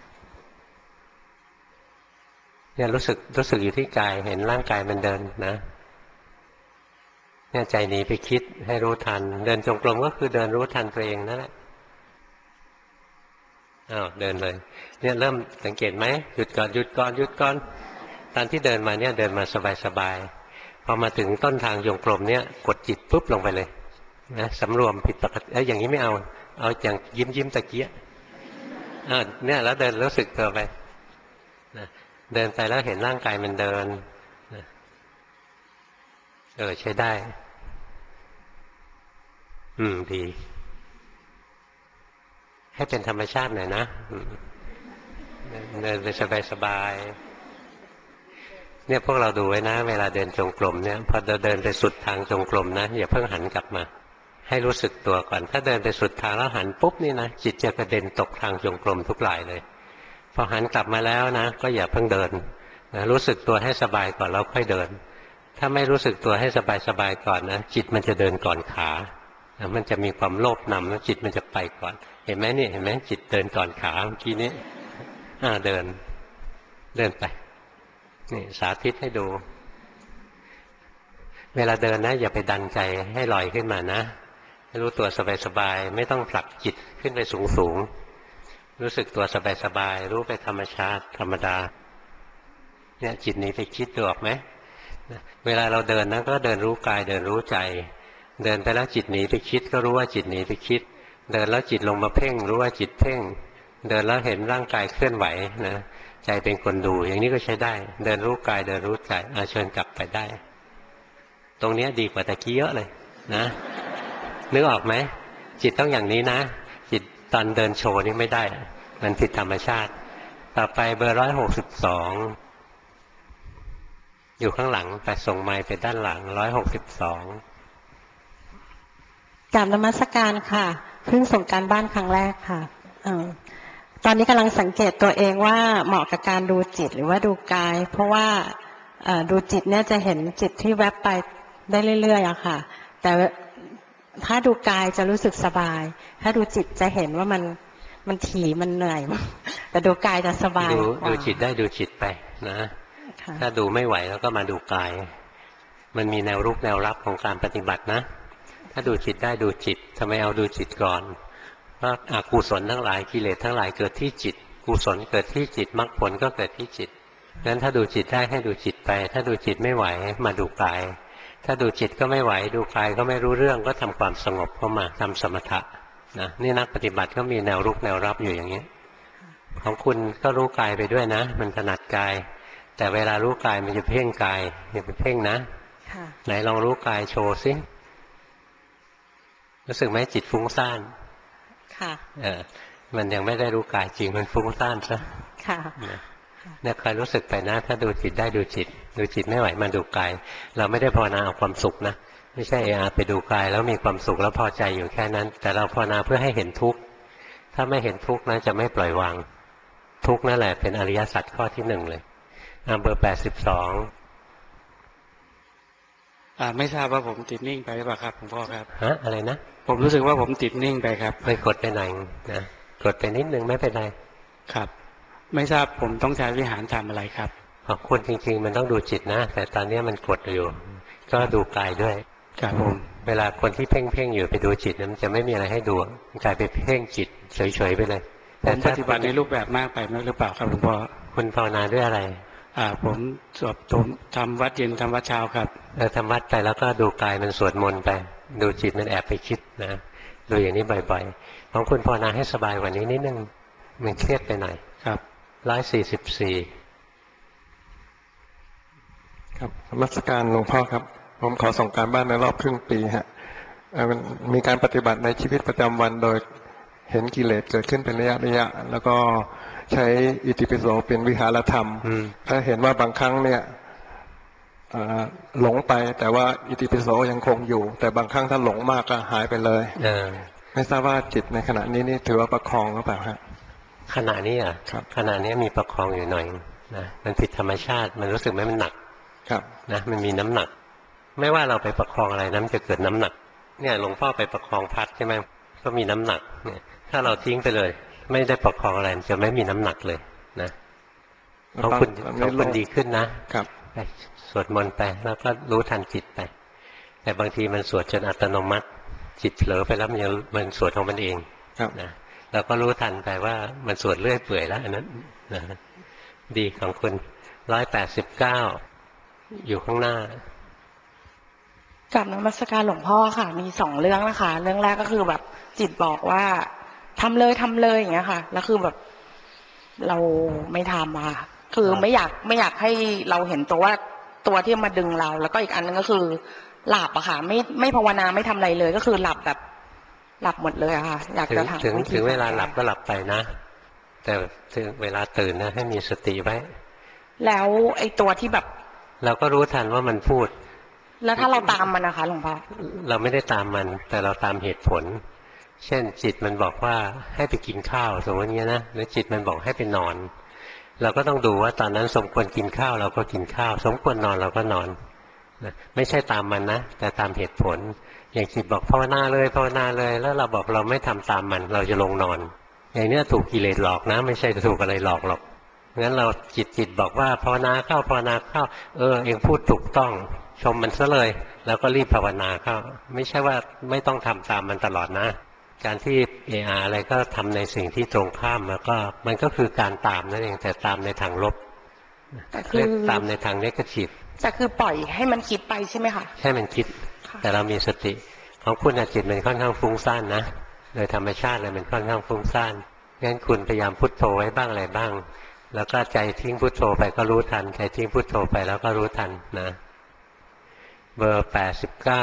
เนี่ยรู้สึกอยู่ที่กายเห็นร่างกายมันเดินนะเนี่ยใจหนีไปคิดให้รู้ทันเดินจงกรมก็คือเดินรู้ทันตัวเองนั่นแหละเดินเลยเนี่ยเริ่มสังเกตไหมหยุดก่อนตอนที่เดินมาเนี่ยเดินมาสบายพอมาถึงต้นทางจงกรมเนี่ยกดจิตปุ๊บลงไปเลยนะสำรวมผิดปกติอย่างนี้ไม่เอาอย่างยิ้มตะเกียะเนี่ยแล้วเดินรู้สึกตัวไปนะเดินไปแล้วเห็นร่างกายมันเดินนะใช้ได้ดีให้เป็นธรรมชาติหน่อยนะเดินไปสบายเนี่ยพวกเราดูไว้นะเวลาเดินจงกรมเนี่ยพอเดินไปสุดทางจงกรมนะอย่าเพิ่งหันกลับมาให้รู้สึกตัวก่อนถ้าเดินไปสุดทางแล้วหันปุ๊บนี่นะจิตจะกระเด็นตกทางจงกรมทุกหลายเลยพอหันกลับมาแล้วนะก็อย่าเพิ่งเดินนะรู้สึกตัวให้สบายก่อนแล้วค่อยเดินถ้าไม่รู้สึกตัวให้สบายก่อนนะจิตมันจะเดินก่อนขามันจะมีความโลภนำแล้วจิตมันจะไปก่อนเห็นไหมนี่เห็นไหมจิตเดินก่อนขาเมื่อกี้นี้เดินไปนี่สาธิตให้ดูเวลาเดินนะอย่าไปดันใจให้ลอยขึ้นมานะให้รู้ตัวสบายๆไม่ต้องผลักจิตขึ้นไปสูงรู้สึกตัวสบายๆรู้ไปธรรมชาติธรรมดาเนี่ยจิตนี้ไปคิดดูออกไหมเวลาเราเดินนะก็เดินรู้กายเดินรู้ใจเดินไปแล้วจิตหนีไปคิดก็รู้ว่าจิตหนีไปคิดเดินแล้วจิตลงมาเพ่งรู้ว่าจิตเพ่งเดินแล้วเห็นร่างกายเคลื่อนไหวนะใจเป็นคนดูอย่างนี้ก็ใช้ได้เดินรู้กายเดินรู้ใจเชิญกลับไปได้ตรงนี้ดีกว่าตะกี้เยอะเลยนะนึกออกไหมจิตต้องอย่างนี้นะจิตตอนเดินโชว์นี่ไม่ได้มันผิดธรรมชาติต่อไปเบอร์162อยู่ข้างหลังไปส่งไมค์ไปด้านหลัง162 กราบนมัสการค่ะเพิ่งส่งการบ้านครั้งแรกค่ะตอนนี้กำลังสังเกตตัวเองว่าเหมาะกับการดูจิตหรือว่าดูกายเพราะว่าดูจิตเนี่ยจะเห็นจิตที่แวบไปได้เรื่อยๆอะค่ะแต่ถ้าดูกายจะรู้สึกสบายถ้าดูจิตจะเห็นว่ามันถี่มันเหนื่อยแต่ดูกายจะสบายดูจิตได้ดูจิตไปนะถ้าดูไม่ไหวแล้วก็มาดูกายมันมีแนวรุกแนวรับของการปฏิบัตินะถ้าดูจิตได้ดูจิตทำไมเอาดูจิตก่อนเพราะอกุศลทั้งหลายกิเลสทั้งหลายเกิดที่จิตกุศลเกิดที่จิตมรรคผลก็เกิดที่จิตงั้นถ้าดูจิตได้ให้ดูจิตไปถ้าดูจิตไม่ไหวมาดูกายถ้าดูจิตก็ไม่ไหวดูกายก็ไม่รู้เรื่องก็ทำความสงบเข้ามาทำสมถะนะนี่นักปฏิบัติก็มีแนวรุกแนวรับอยู่อย่างนี้ของคุณก็รู้กายไปด้วยนะมันถนัดกายแต่เวลารู้กายมันจะเพ่งกายอย่าไปเพ่งนะไหนลองรู้กายโชว์สิรู้สึกไหมจิตฟุ้งซ่านค่ะมันยังไม่ได้รู้กายจริงมันฟุ้งซ่านซะค่ะเนี่ยคอยรู้สึกไปนะถ้าดูจิตได้ดูจิตไม่ไหวมาดูกายเราไม่ได้ภาวนาเอาความสุขนะไม่ใช่ไปดูกายแล้วมีความสุขแล้วพอใจอยู่แค่นั้นแต่เราภาวนาเพื่อให้เห็นทุกข์ถ้าไม่เห็นทุกข์นะจะไม่ปล่อยวางทุกข์นั่นแหละเป็นอริยสัจข้อที่1เลยเบอร์82 ไม่ทราบว่าผมติดนิ่งไปหรือเปล่าครับหลวงพ่อครับอะไรนะผมรู้สึกว่าผมติดนิ่งไปครับไปกดไปไหนนะกดไปนิดนึงไม่เป็นไรครับไม่ทราบผมต้องใช้วิหารทำอะไรครับของคุณจริงๆมันต้องดูจิตนะแต่ตอนนี้มันกดอยู่ก็ดูกายด้วยครับผมเวลาคนที่เพ่งอยู่ไปดูจิตมันจะไม่มีอะไรให้ดูกลายไปเพ่งจิตเฉยๆไปเลยผมปฏิบัติในรูปแบบมากไปหรือเปล่าครับหลวงพ่อคุณภาวนาด้วยอะไรผมสวดทำวัดเย็นทำวัดเช้าครับทำวัดไปแล้วก็ดูกายมันสวดมนต์ไปดูจิตมันแอบไปคิดนะดูอย่างนี้บ่อยๆของคุณภาวนาให้สบายกว่านี้นิดนึงมันเครียดไปหน่อยครับ 144 ครับนมัสการหลวงพ่อครับผมขอส่งการบ้านในรอบครึ่งปีฮะมีการปฏิบัติในชีวิตประจำวันโดยเห็นกิเลสเกิดขึ้นเป็นระยะแล้วก็ใช้อิติปิโสเป็นวิหารธรรมถ้าเห็นว่าบางครั้งเนี่ยหลงไปแต่ว่าอิติปิโสยังคงอยู่แต่บางครั้งถ้าหลงมากก็หายไปเลยไม่ทราบว่าจิตในขณะนี้นี่ถือว่าประคองหรือเปล่าฮะขณะนี้ขณะนี้มีประคองอยู่หน่อยนะมันผิดธรรมชาติมันรู้สึกไหมมันหนักนะมันมีน้ำหนักไม่ว่าเราไปประคองอะไรน้ำจะเกิดน้ำหนักเนี่ยหลวงพ่อไปประคองพัดใช่ไหมก็มีน้ำหนักเนี่ยถ้าเราทิ้งไปเลยไม่ได้ประคองอะไรจะไม่มีน้ำหนักเลยนะของคุณดีขึ้นนะครับสวดมนต์ไปแล้วก็รู้ทันจิตไปแต่บางทีมันสวดจนอัตโนมัติจิตเผลอไปแล้วมันสวดของมันเองนะเราก็รู้ทันไปว่ามันสวดเรื่อยเปื่อยแล้วอันนั้นนะดีของคุณ189อยู่ข้างหน้ากับนมัสการหลวงพ่อค่ะมี2เรื่องนะคะเรื่องแรกก็คือแบบจิตบอกว่าทำเลยอย่างเงี้ยค่ะแล้วคือแบบเราไม่ทำค่ะคือไม่อยากให้เราเห็นตัวที่มาดึงเราแล้วก็อีกอันนึงก็คือหลับอะค่ะไม่ภาวนาไม่ทำอะไรเลยก็คือหลับแบบหลับหมดเลยอะค่ะอยากจะถามถึงเวลาหลับก็หลับไปนะแต่ถึงเวลาตื่นนะให้มีสติไว้แล้วไอ้ตัวที่แบบเราก็รู้ทันว่ามันพูดแล้วถ้าเราตามมันนะคะหลวงพ่อเราไม่ได้ตามมันแต่เราตามเหตุผลเช่นจิตมันบอกว่าให้ไปกินข้าวสมมติเงี้ยนะหรือจิตมันบอกให้ไปนอนเราก็ต้องดูว่าตอนนั้นสมควรกินข้าวเราก็กินข้าวสมควรนอนเราก็นอนนะไม่ใช่ตามมันนะแต่ตามเหตุผลอย่างจิตบอกภาวนาเลยแล้วเราบอกเราไม่ทำตามมันเราจะลงนอนอย่างนี้ถูกกิเลสหลอกนะไม่ใช่ถูกอะไรหลอกหรอกงั้นเราจิตบอกว่าภาวนาเข้าเองพูดถูกต้องชมมันซะเลยแล้วก็รีบภาวนาเข้าไม่ใช่ว่าไม่ต้องทำตามมันตลอดนะการที่อะไรก็ทำในสิ่งที่ตรงข้ามแล้วก็มันก็คือการตามนั่นเองแต่ตามในทางลบเรียกตามในทางเนกาทีฟแต่คือปล่อยให้มันคิดไปใช่ไหมคะให้มันคิดแต่เรามีสติของคุณจิตมันค่อนข้างฟุ้งซ่านนะโดยธรรมชาติเลยมันค่อนข้างฟุ้งซ่านงั้นคุณพยายามพุทโธไว้บ้างอะไรบ้างแล้วก็ใจทิ้งพุทโธไปก็รู้ทันใจทิ้งพุทโธไปแล้วก็รู้ทันนะเบอร์89ก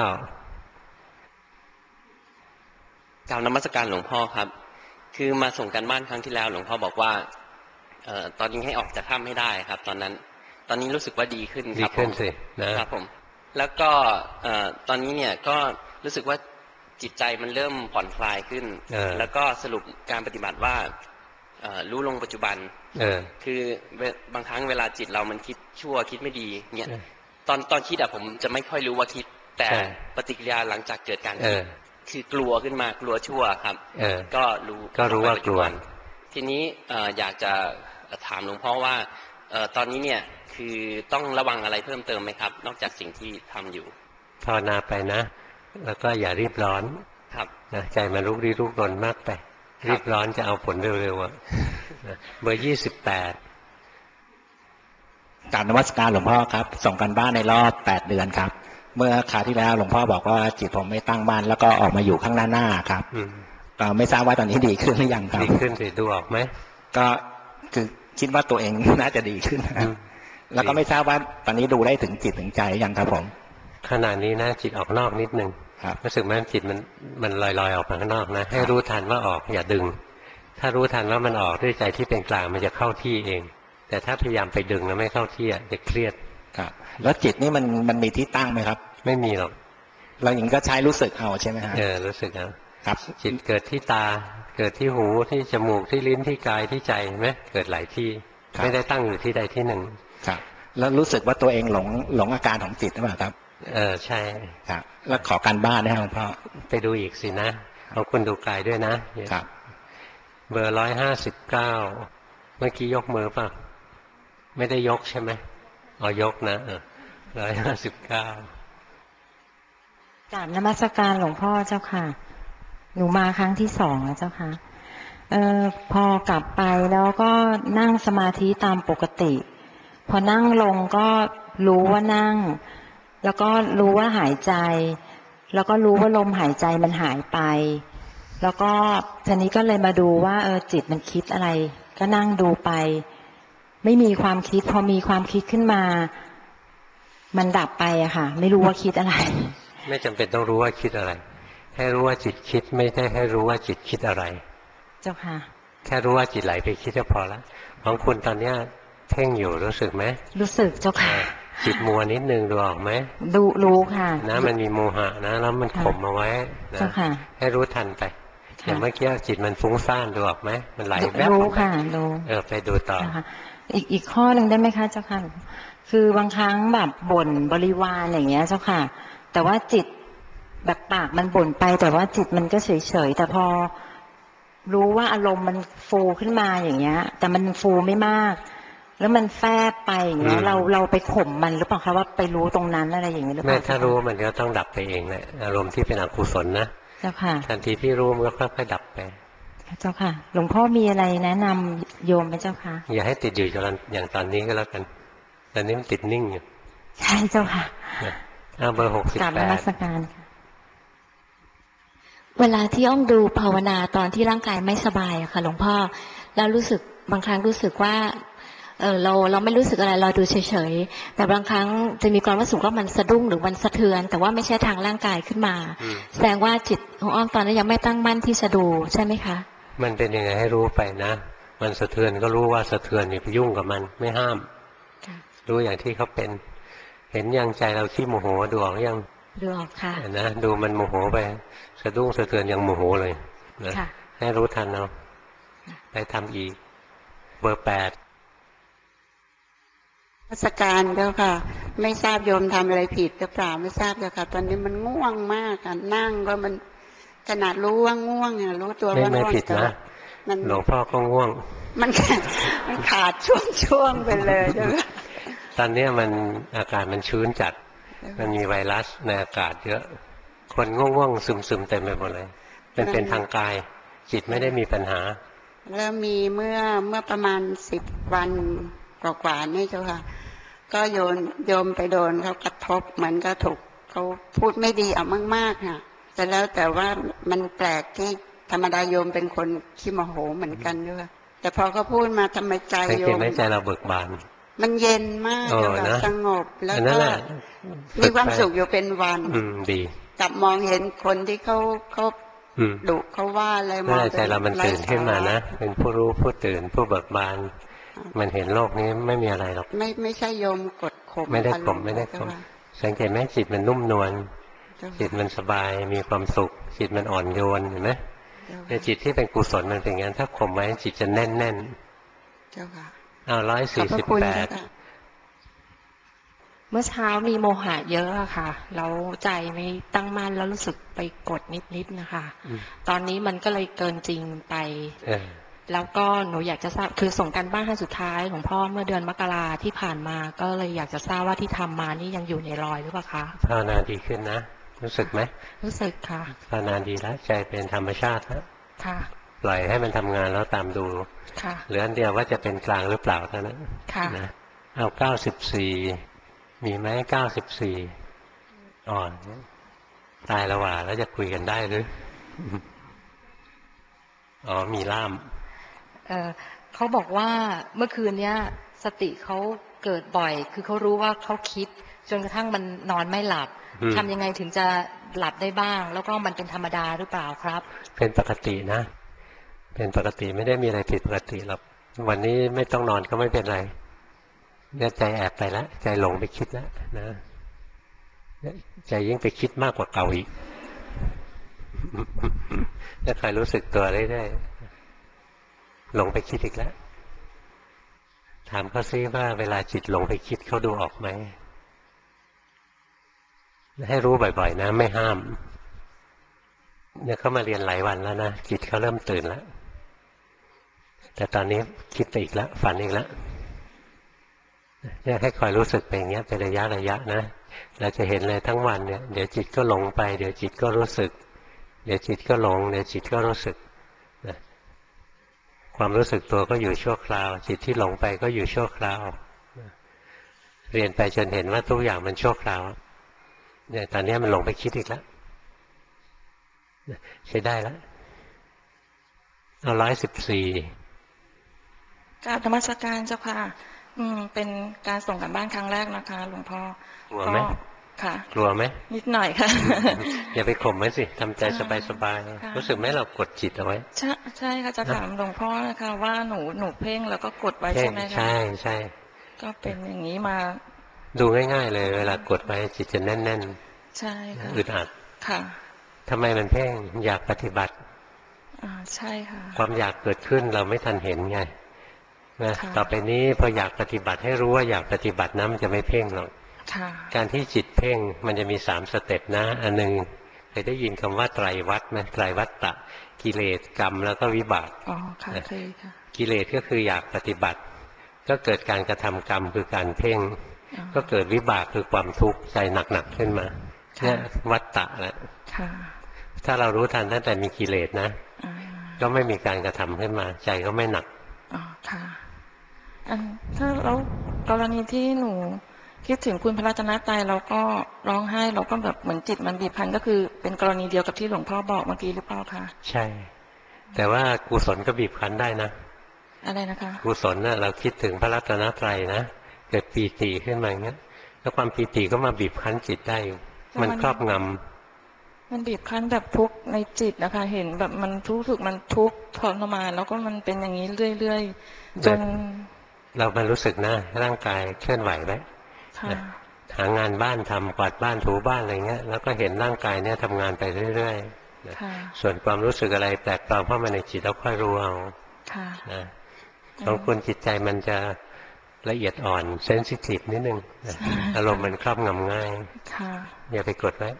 ล่าวนมัสการหลวงพ่อครับคือมาส่งกันบ้านครั้งที่แล้วหลวงพ่อบอกว่าตอนนี้ให้ออกจากถ้ำให้ได้ครับตอนนี้รู้สึกว่าดีขึ้นครับดีขึ้นสินะครับผมแล้วก็ตอนนี้เนี่ยก็รู้สึกว่าจิตใจมันเริ่มผ่อนคลายขึ้นแล้วก็สรุปการปฏิบัติว่ารู้ลงปัจจุบันคือบางครั้งเวลาจิตเรามันคิดชั่วคิดไม่ดีเนี่ยตอนคิดผมจะไม่ค่อยรู้ว่าคิดแต่ปฏิกิริยาหลังจากเกิดการคิดคือกลัวขึ้นมากลัวชั่วครับก็รู้ว่ากลัวทีนี้อยากจะถามหลวงพ่อว่าตอนนี้เนี่ยคือต้องระวังอะไรเพิ่มเติมไหมครับนอกจากสิ่งที่ทำอยู่ภาวนาไปนะแล้วก็อย่ารีบร้อนครับนะใจมันลุกรนมากไปรีบร้อนจะเอาผลเร็วๆเบอร์28 กราบนมัสการหลวงพ่อครับส่งกันบ้านในรอบ8 เดือนครับเมื่อคราวที่แล้วหลวงพ่อบอกว่าจิตผมไม่ตั้งมั่นแล้วก็ออกมาอยู่ข้างหน้าครับไม่ทราบว่าตอนนี้ดีขึ้นหรือยังครับดีขึ้นสิดูออกไหมก็คือคิดว่าตัวเองน่าจะดีขึ้นแล้วก็ไม่ทราบว่าตอนนี้ดูได้ถึงจิตถึงใจยังครับผมขณะนี้นะจิตออกนอกนิดนึงรู้สึกไหมจิตมันลอยออกมาข้างนอกนะให้รู้ทันว่าออกอย่าดึงถ้ารู้ทันว่ามันออกด้วยใจที่เป็นกลางมันจะเข้าที่เองแต่ถ้าพยายามไปดึงแล้วไม่เข้าที่จะเครียดครับแล้วจิตนี่มันมีที่ตั้งไหมครับไม่มีหรอกเราอย่างนี้ก็ใช้รู้สึกเอาใช่ไหมครับรู้สึกเอาครับจิตเกิดที่ตาเกิดที่หูที่จมูกที่ลิ้นที่กายที่ใจไหมเกิดหลายที่ไม่ได้ตั้งอยู่ที่ใดที่หนึ่งครับแล้วรู้สึกว่าตัวเองหลงอาการของจิตหรือเปล่าครับใช่ครับแล้วขอการบ้านนะครับหลวงพ่อไปดูอีกสินะเอาคุณดูกายด้วยนะครับเบอร์159เมื่อกี้ยกมือป่ะไม่ได้ยกใช่ไหมยกนะ159 กราบนมัสการหลวงพ่อเจ้าค่ะหนูมาครั้งที่2แล้วเจ้าค่ะพอกลับไปแล้วก็นั่งสมาธิตามปกติพอนั่งลงก็รู้ว่านั่งแล้วก็รู้ว่าหายใจแล้วก็รู้ว่าลมหายใจมันหายไปแล้วก็ทีนี้ก็เลยมาดูว่าจิตมันคิดอะไรก็นั่งดูไปไม่มีความคิดพอมีความคิดขึ้นมามันดับไปอะค่ะไม่รู้ว่าคิดอะไรไม่จำเป็นต้องรู้ว่าคิดอะไรให้รู้ว่าจิตคิดไม่ได้ให้รู้ว่าจิตคิดอะไรเจ้าค่ะแค่รู้ว่าจิตไหลไปคิดก็พอแล้วของคุณตอนเนี้ยเพ่งอยู่รู้สึกไหมรู้สึกเจ้าค่ะจิตมัวนิดนึงดูออกไหมรู้ค่ะนะมันมีโมหะนะแล้วมันข่มเอาไว้นะให้รู้ทันไปอย่างเมื่อกี้จิตมันฟุ้งซ่านดูออกไหมมันไหลแวบรู้ค่ะรู้ไปดูต่ออีกข้อหนึ่งได้ไหมคะเจ้าค่ะคือบางครั้งแบบบ่นบริวารอย่างเงี้ยเจ้าค่ะแต่ว่าจิตแบบปากมันบ่นไปแต่ว่าจิตมันก็เฉยๆแต่พอรู้ว่าอารมณ์มันฟูขึ้นมาอย่างเงี้ยแต่มันฟูไม่มากแล้วมันแฝบไปอย่างเงี้ยเราไปข่มมันหรือเปล่าคะว่าไปรู้ตรงนั้นอะไรอย่างเงี้ยหรือเปล่าไม่ถ้ารู้มันก็ต้องดับไปเองแหละอารมณ์ที่เป็นอกุศลนะเจ้าค่ะทันทีที่รู้มันก็ค่อยๆดับไปเจ้าค่ะหลวงพ่อมีอะไรแนะนำโยมไหมเจ้าค่ะอย่าให้ติดอยู่อย่างตอนนี้ก็แล้วกันตอนนี้มันติดนิ่งอยู่ใช่เจ้าค่ะเบอร์68 กราบนมัสการค่ะเวลาที่อ้อมดูภาวนาตอนที่ร่างกายไม่สบายอะค่ะหลวงพ่อแล้วรู้สึกบางครั้งรู้สึกว่าเราไม่รู้สึกอะไรเราดูเฉยๆแต่บางครั้งจะมีความรู้สึกว่ามันสะดุ้งหรือมันสะเทือนแต่ว่าไม่ใช่ทางร่างกายขึ้นมาแสดงว่าจิตของอ้อมตอนนั้นยังไม่ตั้งมั่นที่จะดูใช่ไหมคะมันเป็นยังไงให้รู้ไปนะมันสะเทือนก็รู้ว่าสะเทือนอย่าไปยุ่งกับมันไม่ห้ามรู้อย่างที่เขาเป็นเห็นยังใจเราขี้โมโหดูออกยังดูออกค่ะนะดูมันโมโหไปสะดุ้งสะเทือนยังโมโหเลยนะให้รู้ทันเอาไปทำอีกเบอร์8 ราชการเจ้าค่ะไม่ทราบโยมทำอะไรผิดหรือเปล่าไม่ทราบเจ้าค่ะตอนนี้มันง่วงมากอ่ะนั่งก็มันขนาดรู้ว่าง่วงอ่ะรู้ตัวว่าง่วงไม่ผิดนะหลวงพ่อก็ง่วงมันขาดช่วงไปเลยใช่ไหมตอนนี้มันอากาศมันชื้นจัดมันมีไวรัสในอากาศเยอะคนง่วงซึมเต็มไปหมดเลยเป็นทางกายจิตไม่ได้มีปัญหาแล้วมีเมื่อประมาณ10 วันกว่านี่เจ้าค่ะก็โยมไปโดนเขากระทบเหมือนก็ถูกเขาพูดไม่ดีเอามากๆค่ะแต่ว่ามันแปลกที่ธรรมดาโยมเป็นคนขี้โมโหเหมือนกันด้วยแต่พอเขาพูดมาทำไมใจโยมไม่ใจเราเบิกบานมันเย็นมากแบบสงบแล้วก็มีความสุขอยู่เป็นวันดีกลับมองเห็นคนที่เขาดุเขาว่าอะไรมาใจเรามันตื่นขึ้นมานะเป็นผู้รู้ผู้ตื่นผู้เบิกบานมันเห็นโลกนี้ไม่มีอะไรหรอกไม่ใช่โยมกดข่มไม่ได้ข่มสังเกตไหมจิตมันนุ่มนวลจิตมันสบายมีความสุขจิตมันอ่อนโยนเห็นไหมแต่จิตที่เป็นกุศลมันเป็นอย่างนั้นถ้าข่มไว้จิตจะแน่นเจ้าค่ะ 148 เมื่อเช้ามีโมหะเยอะอะค่ะแล้วใจไม่ตั้งมั่นแล้วรู้สึกไปกดนิดนะคะตอนนี้มันก็เลยเกินจริงไปแล้วก็หนูอยากจะทราบคือส่งกันบ้านครั้งสุดท้ายของพ่อเมื่อเดือนมกราที่ผ่านมาก็เลยอยากจะทราบว่าที่ทำมานี่ยังอยู่ในรอยหรือเปล่าคะภาวนาดีขึ้นนะรู้สึกไหมรู้สึกค่ะภาวนาดีแล้วใจเป็นธรรมชาติแล้วค่ะปล่อยให้มันทำงานแล้วตามดูค่ะเหลืออันเดียวว่าจะเป็นกลางหรือเปล่าเท่านั้นค่ะนะเอา94มีไหม94ตายแล้วว่ะแล้วจะคุยกันได้หรือมีล่ามเขาบอกว่าเมื่อคืนนี้สติเขาเกิดบ่อยคือเขารู้ว่าเขาคิดจนกระทั่งมันนอนไม่หลับทำยังไงถึงจะหลับได้บ้างแล้วก็มันเป็นธรรมดาหรือเปล่าครับเป็นปกตินะเป็นปกติไม่ได้มีอะไรผิดปกติหรอกวันนี้ไม่ต้องนอนก็ไม่เป็นไรเนี่ยใจแอบไปแล้วใจหลงไปคิดแล้วนะใจยิ่งไปคิดมากกว่าเก่าอีกถ้าใครรู้สึกตัวได้หลงไปคิดอีกแล้วถามเขาซิว่าเวลาจิตหลงไปคิดเขาดูออกไหมให้รู้บ่อยๆนะไม่ห้ามเนี่ยเขามาเรียนหลายวันแล้วนะจิตเขาเริ่มตื่นแล้วแต่ตอนนี้คิดไปอีกแล้วฝันอีกแล้วเนี่ยให้คอยรู้สึกไปอย่างเงี้ยเป็นระยะนะเราจะเห็นเลยทั้งวันเนี่ยเดี๋ยวจิตก็หลงไปเดี๋ยวจิตก็รู้สึกเดี๋ยวจิตก็หลงเดี๋ยวจิตก็รู้สึกนะความรู้สึกตัวก็อยู่ชั่วคราวจิตที่หลงไปก็อยู่ชั่วคราวเรียนไปจนเห็นว่าทุกอย่างมันชั่วคราวเนี่ยตอนนี้มันหลงไปคิดอีกแล้วใช้ได้แล้วเอา114 กราบนมัสการเจ้าค่ะเป็นการส่งกันบ้านครั้งแรกนะคะหลวงพ่อกลัวไหมค่ะกลัวไหมนิดหน่อยค่ะอย่าไปข่มไว้สิทำใจสบายๆรู้สึกไหมเรากดจิตเอาไว้ใช่ค่ะจะถามหลวงพ่อนะคะว่าหนูเพ่งแล้วก็กดไว้ใช่ไหมคะใช่ก็เป็นอย่างนี้มาดูง่ายๆเลยเวลากดไว้จิตจะแน่นๆใช่ค่ะอึดอัดค่ะทำไมมันเพ่งอยากปฏิบัติใช่ค่ะความอยากเกิดขึ้นเราไม่ทันเห็นไงนะต่อไปนี้พออยากปฏิบัติให้รู้ว่าอยากปฏิบัตินะมันจะไม่เพ่งหรอกการที่จิตเพ่งมันจะมี3 สเต็ปนะอันหนึ่งเคยได้ยินคำว่าไตรวัฏไหมไตรวัฏฏะกิเลสกรรมแล้วก็วิบากค่ะเคยค่ะกิเลสก็คืออยากปฏิบัติก็เกิดการกระทำกรรมคือการเพ่งก็เกิดวิบากคือความทุกข์ใจหนักๆขึ้นมาเนี่ยวัฏฏะแหละถ้าเรารู้ทันตั้งแต่มีกิเลสนะก็ไม่มีการกระทำขึ้นมาใจก็ไม่หนักค่ะถ้าแล้วกรณีที่หนูคิดถึงคุณพระรัตนตรัยเราก็ร้องไห้เราก็แบบเหมือนจิตมันบีบคั้นก็คือเป็นกรณีเดียวกับที่หลวงพ่อบอกเมื่อกี้หรือเปล่าคะใช่แต่ว่ากุศลก็บีบคั้นได้นะอะไรนะคะกุศลเนี่ยเราคิดถึงพระรัตนตรัยนะเกิดปีติขึ้นมาอย่างเงี้ยแล้วความปีติก็มาบีบคั้นจิตได้มันครอบงำมันบีบคั้นแบบทุกข์ในจิตนะคะเห็นแบบมันรู้สึกมันทุกข์ทรมานแล้วก็มันเป็นอย่างนี้เรื่อยๆจนเรามารู้สึกนะร่างกายเคลื่อนไหวไหมหางานบ้านทำกวาดบ้านถูบ้านอะไรเงี้ยแล้วก็เห็นร่างกายเนี่ยทำงานไปเรื่อยๆส่วนความรู้สึกอะไรแปลกปลอมเข้ามาในจิตเราค่อยรู้เอานะของคุณจิตใจมันจะละเอียดอ่อนเซนซิทีฟนิดนึงอารมณ์มันครอบงำง่ายอย่าไปกดไว้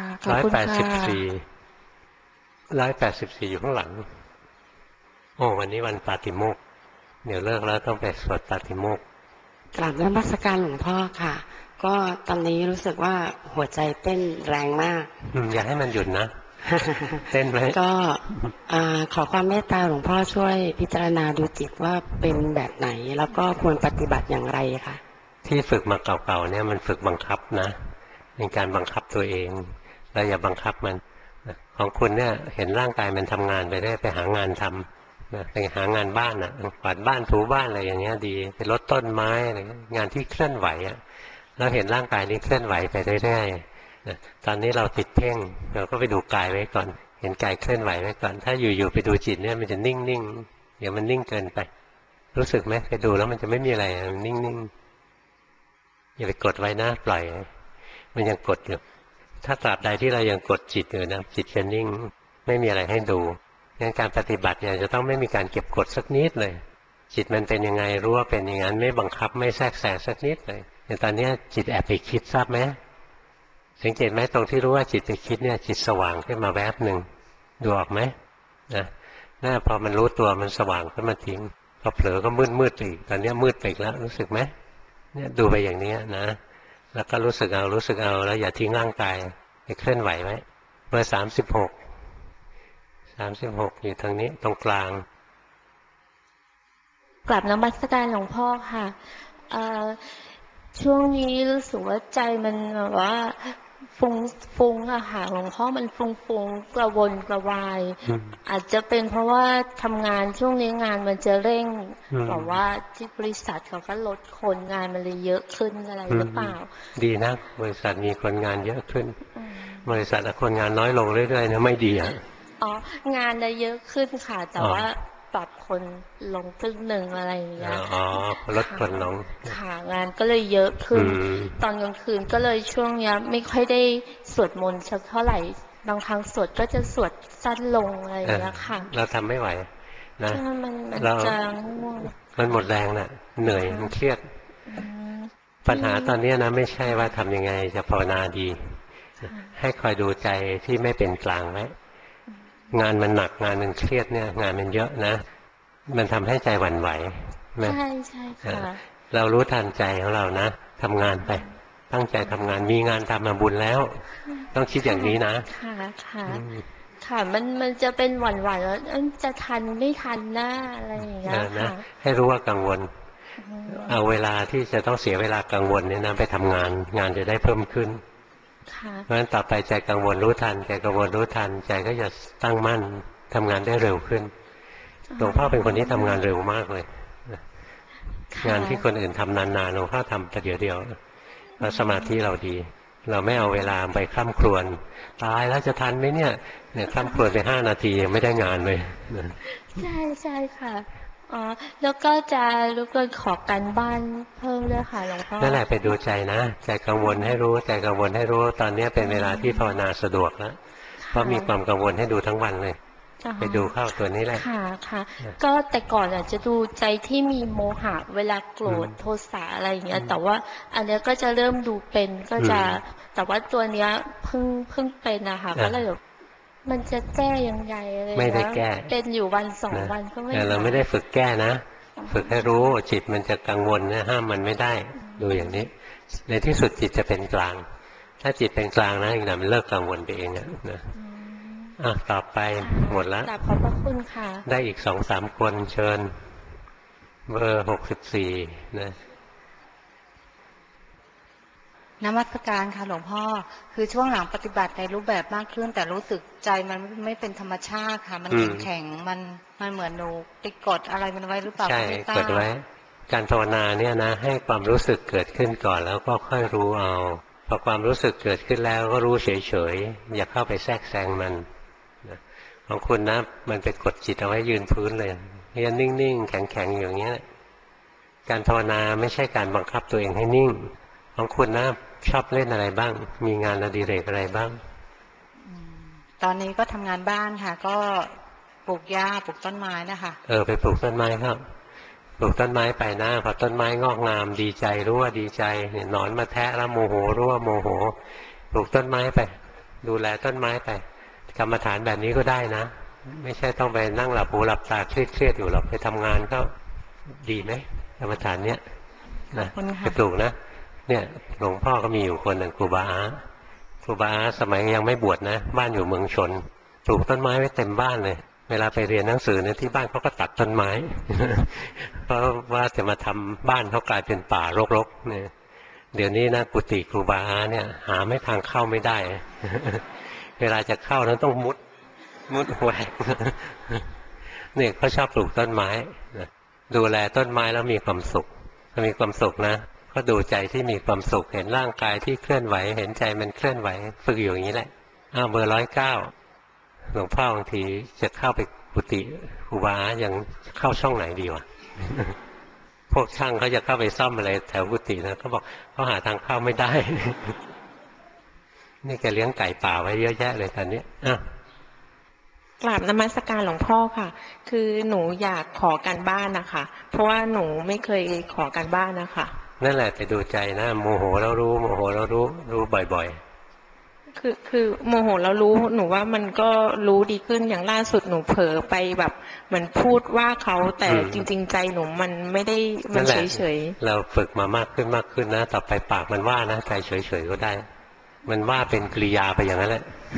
184อยู่ข้างหลังโอ้วันนี้วันปาติโมกข์เดี๋ยวเลิกแล้วต้องไปสวดปาติโมกข์กราบนมัสการหลวงพ่อค่ะก็ตอนนี้รู้สึกว่าหัวใจเต้นแรงมากอย่าให้มันหยุดนะเต้นไหมก็ขอความเมตตาหลวงพ่อช่วยพิจารณาดูจิตว่าเป็นแบบไหนแล้วก็ควรปฏิบัติอย่างไรค่ะที่ฝึกมาเก่าๆเนี่ยมันฝึกบังคับนะเป็นการบังคับตัวเองเราอย่าบังคับมันของคุณเนี่ยเห็นร่างกายมันทำงานไปได้ไปหางานทำไปหางานบ้านกวาดบ้านถูบ้านอะไรอย่างเงี้ยดีไปรดต้นไม้อะไรงานที่เคลื่อนไหวเราเห็นร่างกายนี้เคลื่อนไหวไปเรื่อยๆตอนนี้เราติดเพ่งเราก็ไปดูกายไว้ก่อนเห็นกายเคลื่อนไหวไว้ก่อนถ้าอยู่ๆไปดูจิตเนี่ยมันจะนิ่งๆเดี๋ยวมันนิ่งเกินไปรู้สึกไหมไปดูแล้วมันจะไม่มีอะไรนิ่งๆอย่าไปกดไว้นะปล่อยมันยังกดอยู่ถ้าตราบใดที่เรายังกดจิตอยู่นะจิตจะนิ่งไม่มีอะไรให้ดูงั้นการปฏิบัติเนี่ยจะต้องไม่มีการเก็บกดสักนิดเลยจิตมันเป็นยังไงรู้ว่าเป็นอย่างนั้นไม่บังคับไม่แทรกแซงสักนิดเลยอย่างตอนนี้จิตแอบไปคิดทราบไหมสังเกตไหมตรงที่รู้ว่าจิตไปคิดเนี่ยจิตสว่างขึ้นมาแวบหนึ่งดูออกไหมน่าพอมันรู้ตัวมันสว่างขึ้นมาทิ้งพอเผลอก็มืดอีกตอนนี้มืดไปอีกแล้วรู้สึกไหมเนี่ยดูไปอย่างนี้นะแล้วก็รู้สึกเอาแล้วอย่าทิ้งร่างกายไปเคลื่อนไหวไว้เบอร์36อยู่ทางนี้ตรงกลางกลับนมัสการหลวงพ่อค่ะช่วงนี้รู้สึกว่าใจมันแบบว่าฟุ้งอะค่ะหลวงพ่อมันฟุ้งกระวนกระวายอาจจะเป็นเพราะว่าทำงานช่วงนี้งานมันจะเร่งแบบว่าที่บริษัทเขาก็ลดคนงานมันเลยเยอะขึ้นอะไรหรือเปล่าดีนะบริษัทมีคนงานเยอะขึ้นบริษัทคนงานน้อยลงเรื่อยๆนะไม่ดีอ่ะงานได้เยอะขึ้นค่ะแต่ว่าปรับคนลงครึ่งหนึ่งอะไรอย่างเงี้ยลดคนลงค่ะงานก็เลยเยอะขึ้นตอนกลางคืนก็เลยช่วงเนี้ยไม่ค่อยได้สวดมนต์สักเท่าไหร่บางครั้งสวดก็จะสวดสั้นลงอะไรอย่างเงี้ยค่ะเราทำไม่ไหวนะเราจะง่วงมันหมดแรงน่ะเหนื่อยมันเครียดปัญหาตอนนี้นะไม่ใช่ว่าทำยังไงจะภาวนาดีให้คอยดูใจที่ไม่เป็นกลางไว้งานมันหนักงานมันเครียดเนี่ยงานมันเยอะนะมันทำให้ใจหวั่นไหวใช่ใช่ค่ะเรารู้ทันใจของเรานะทำงานไปตั้งใจทำงานมีงานทำมาบุญแล้วต้องคิดอย่างนี้นะค่ะค่ะค่ะมันจะเป็นหวั่นแล้วจะทันไม่ทันหน้าอะไรอย่างเงี้ยค่ะให้รู้ว่ากังวลเอาเวลาที่จะต้องเสียเวลากังวลเนี่ยนะไปทำงานงานจะได้เพิ่มขึ้นเพราะฉะนั้นต่อไปใจกังวลรู้ทันใจกังวลรู้ทันใจก็จะตั้งมั่นทำงานได้เร็วขึ้นหลวงพ่อเป็นคนที่ทำงานเร็วมากเลยงานที่คนอื่นทำนานๆหลวงพ่อทำประเดี๋ยวเดียวเพราะสมาธิเราดีเราไม่เอาเวลาไปคร่ำครวญตายแล้วจะทันไหมเนี่ยคร่ำครวญไป5 นาทียังไม่ได้งานเลยใช่ใช่ค่ะอ๋อแล้วก็จะรบกวนขอการบ้านเพิ่มด้วยค่ะหลวงพ่อนั่นแหละไปดูใจนะใจกังวลให้รู้ใจกังวลให้รู้ตอนนี้เป็นเวลาที่ภาวนาสะดวกแล้วเพราะมีความกังวลให้ดูทั้งวันเลยไปดูเข้าตัวนี้แหละค่ะค่ะก็แต่ก่อนจะดูใจที่มีโมหะเวลาโกรธโทสะอะไรอย่างเงี้ยแต่ว่าอันนี้ก็จะเริ่มดูเป็นก็จะแต่ว่าตัวเนี้ยเพิ่งเป็นนะคะก็เลยแบบมันจะแก้ยังไงอะไรไม่ได้แก้เป็นอยู่วัน2 วันก็ไม่เราไม่ได้ฝึกแก้นะฝึกให้รู้จิตมันจะกังวลเนี่ยห้ามมันไม่ได้ดูอย่างนี้ในที่สุดจิตจะเป็นกลางถ้าจิตเป็นกลางนะอีกหน่อยมันเลิกกังวลไปเองนะต่อไปหมดแล้วขอบพระคุณค่ะได้อีก2-3 คนเชิญเบอร์64นะนมัสการค่ะหลวงพ่อคือช่วงหลังปฏิบัติในรูปแบบมากขึ้นแต่รู้สึกใจมันไม่เป็นธรรมชาติค่ะมันแข็งมันเหมือนหนูติดกดอะไรมันไว้หรือเปล่าใช่กดไว้การภาวนาเนี่ยนะให้ความรู้สึกเกิดขึ้นก่อนแล้วก็ค่อยรู้เอาพอความรู้สึกเกิดขึ้นแล้วก็รู้เฉยๆอย่าเข้าไปแทรกแซงมันของคุณนะมันไปกดจิตเอาไว้ยืนพื้นเลยยันนิ่งๆแข็งๆอย่างเงี้ยการภาวนาไม่ใช่การบังคับตัวเองให้นิ่งของคุณนะชอบเล่นอะไรบ้างมีงานอดิเรกอะไรบ้างตอนนี้ก็ทำงานบ้านค่ะก็ปลูกหญ้าปลูกต้นไม้นะคะไปปลูกต้นไม้ครับปลูกต้นไม้ไปนะพอต้นไม้งอกงามดีใจรู้ว่าดีใจเนี่ยหนอนมาแทะแล้วโมโหรู้ว่าโมโหปลูกต้นไม้ไปดูแลต้นไม้ไปกรรมฐานแบบนี้ก็ได้นะไม่ใช่ต้องไปนั่งหลับหูหลับตาเครียดอยู่หรอกไปทำงานก็ดีไหมกรรมฐานเนี้ยนะไปปลูกนะเนี่ยหลวงพ่อก็มีอยู่คนหนึ่งครูบาอาสมัยยังไม่บวชนะบ้านอยู่เมืองชนปลูกต้นไม้ไว้เต็มบ้านเลยเวลาไปเรียนหนังสือเนี่ยที่บ้านเขาก็ตัดต้นไม้ เพราะว่าจะมาทำบ้านเขากลายเป็นป่ารกๆเนี่ยเดี๋ยวนี้นะกุฏิครูบาอาเนี่ยหาไม่ทางเข้าไม่ได้ เวลาจะเข้านั้นต้องมุดแหวกเนี่ยเขาชอบปลูกต้นไม้ดูแลต้นไม้แล้วมีความสุขถ้ามีความสุขนะก็ดูใจที่มีความสุขเห็นร่างกายที่เคลื่อนไหวเห็นใจมันเคลื่อนไหวฝึกอยู่อย่างนี้แหละเบอร์109หลวงพ่อบางทีจะเข้าไปกุฏิครูบายังเข้าช่องไหนดีวะ พวกช่างเขาจะเข้าไปซ่อมอะไรแถวกุฏินะเขาบอกเขาหาทางเข้าไม่ได้ นี่แกเลี้ยงไก่ป่าไว้เยอะแยะเลยตอนนี้กราบนมัสการหลวงพ่อค่ะคือหนูอยากขอการบ้านนะคะเพราะว่าหนูไม่เคยขอการบ้านนะคะนั่นแหละไปดูใจนะโมโหแล้วรู้โมโหแล้วรู้บ่อยๆคือโมโหแล้วรู้หนูว่ามันก็รู้ดีขึ้นอย่างล่าสุดหนูเผลอไปแบบเหมือนพูดว่าเขาแต่จริงๆใจหนูมันไม่ได้มันเฉยๆเราฝึกมามากขึ้นนะต่อไปปากมันว่านะใจเฉยๆก็ได้มันว่าเป็นกริยาไปอย่างนั้นแหละ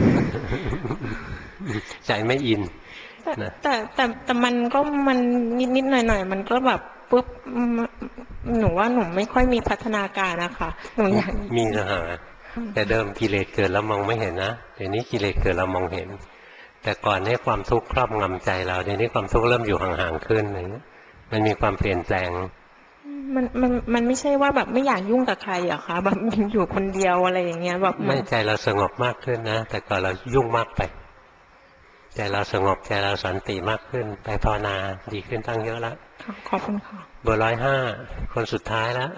ใจไม่อินแต่มันก็มันนิดๆหน่อยๆมันก็แบบปุ๊บหนูว่าหนูไม่ค่อยมีพัฒนาการนะคะหนูอยากมีนะฮะแต่เดิมกิเลสเกิดแล้วมองไม่เห็นนะเดี๋ยวนี้กิเลสเกิดเรามองเห็นแต่ก่อนนี้ความทุกข์ครอบงำใจเราเดี๋ยวนี้ความทุกข์เริ่มอยู่ห่างๆขึ้นอะไรเงี้ยมันมีความเปลี่ยนแปลงมันไม่ใช่ว่าแบบไม่อยากยุ่งกับใครอะคะแบบอยู่คนเดียวอะไรอย่างเงี้ยแบบไม่ใจเราสงบมากขึ้นนะแต่ก่อนเรายุ่งมากไปใจเราสงบใจเราสันติมากขึ้นไปภาวนาดีขึ้นตั้งเยอะแล้วขอบคุณค่ะเบอร์105คนสุดท้ายแล้ว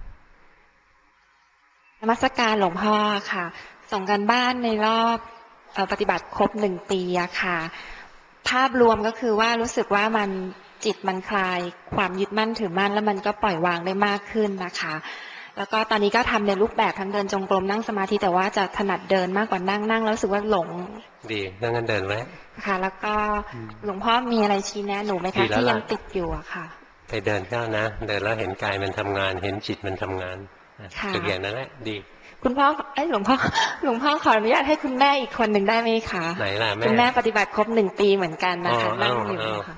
นมัสการหลวงพ่อค่ะส่งกันบ้านในรอบปฏิบัติครบ1 ปีอะค่ะภาพรวมก็คือว่ารู้สึกว่ามันจิตมันคลายความยึดมั่นถือมั่นแล้วมันก็ปล่อยวางได้มากขึ้นนะคะแล้วก็ตอนนี้ก็ทำในรูปแบบทั้งเดินจงกรมนั่งสมาธิแต่ว่าจะถนัดเดินมากกว่านั่งแล้วรู้สึกว่าหลงดีงั้นเดินไว้ค่ะแล้วก็หลวงพ่อมีอะไรชี้แนะหนูไหมคะที่ยังติดอยู่อะค่ะไปเดินก้าวนะเดินแล้วเห็นกายมันทำงานเห็นจิตมันทำงานฝึกอย่างนั้นแหละดีคุณพ่อหลวงพ่อขออนุญาตให้คุณแม่อีกคนหนึ่งได้ไหมคะไหนล่ะแม่คุณแม่ปฏิบัติครบ1 ปีเหมือนกันนะคะนั่งอยู่ค่ะ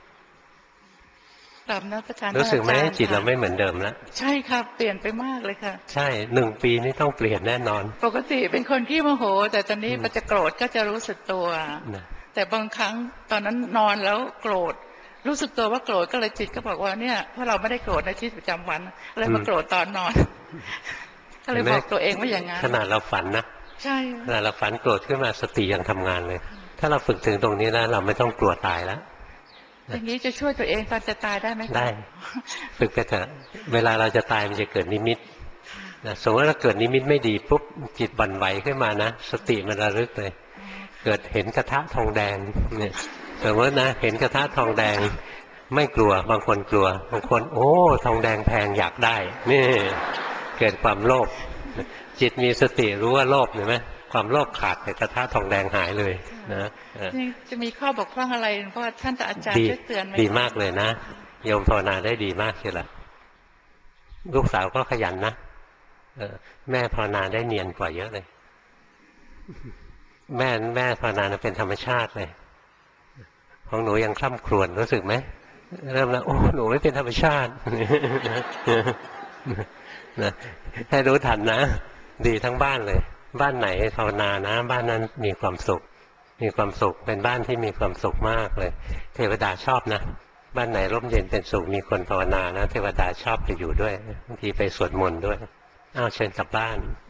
กลับนักการรู้สึกไหมจิตเราไม่เหมือนเดิมแล้วใช่ครับเปลี่ยนไปมากเลยค่ะใช่1 ปีนี่ต้องเปลี่ยนแน่นอนปกติเป็นคนขี้โมโหแต่ตอนนี้พอจะโกรธก็จะรู้สึกตัวแต่บางครั้งตอนนั้นนอนแล้วโกรธรู้สึกตัวว่าโกรธก็เลยจิตก็บอกว่าเนี่ยเพราะเราไม่ได้โกรธในชีวิตประจำวันเลยมาโกรธตอนนอนก็เลยบอกตัวเองว่าอย่างนั้นขนาดเราฝันนะใช่ขนาดเราฝันโกรธขึ้นมาสติยังทำงานเลยถ้าเราฝึกถึงตรงนี้นะเราไม่ต้องกลัวตายแล้วอย่างนี้จะช่วยตัวเองตอนจะตายได้ไหมได้ฝึกไปเถอะเวลาเราจะตายมันจะเกิดนิมิตนะสมมติว่าเราเกิดนิมิตไม่ดีปุ๊บจิตบั่นไหวขึ้นมานะสติมันระลึกเลยเกิดเห็นกระทะทองแดงเนี่ยสมมตินะเห็นกระทะทองแดงไม่กลัวบางคนกลัวบางคนโอ้ทองแดงแพงอยากได้นี่เกิดความโลภจิตมีสติรู้ว่าโลภเห็นไหมความโลภขาดแต่กระทะทองแดงหายเลยนะจะมีข้อบกพร่องอะไรเพราะท่านอาจารย์ช่วยเตือนไหมดีมากเลยนะโยมภาวนาได้ดีมากเลยล่ะลูกสาวก็ขยันนะแม่ภาวนาได้เนียนกว่าเยอะเลยแม่ภาวนาเป็นธรรมชาติเลยของหนูยังคล่ำครวญรู้สึกไหมเริ่มแล้วโอ้หนูไม่เป็นธรรมชาตินะให้รู้ทันนะดีทั้งบ้านเลยบ้านไหนภาวนานะบ้านนั้นมีความสุขเป็นบ้านที่มีความสุขมากเลยเทวดาชอบนะบ้านไหนร่มเย็นเป็นสุขมีคนภาวนานะเทวดาชอบไปอยู่ด้วยบางทีไปสวดมนต์ด้วยเชิญกลับบ้าน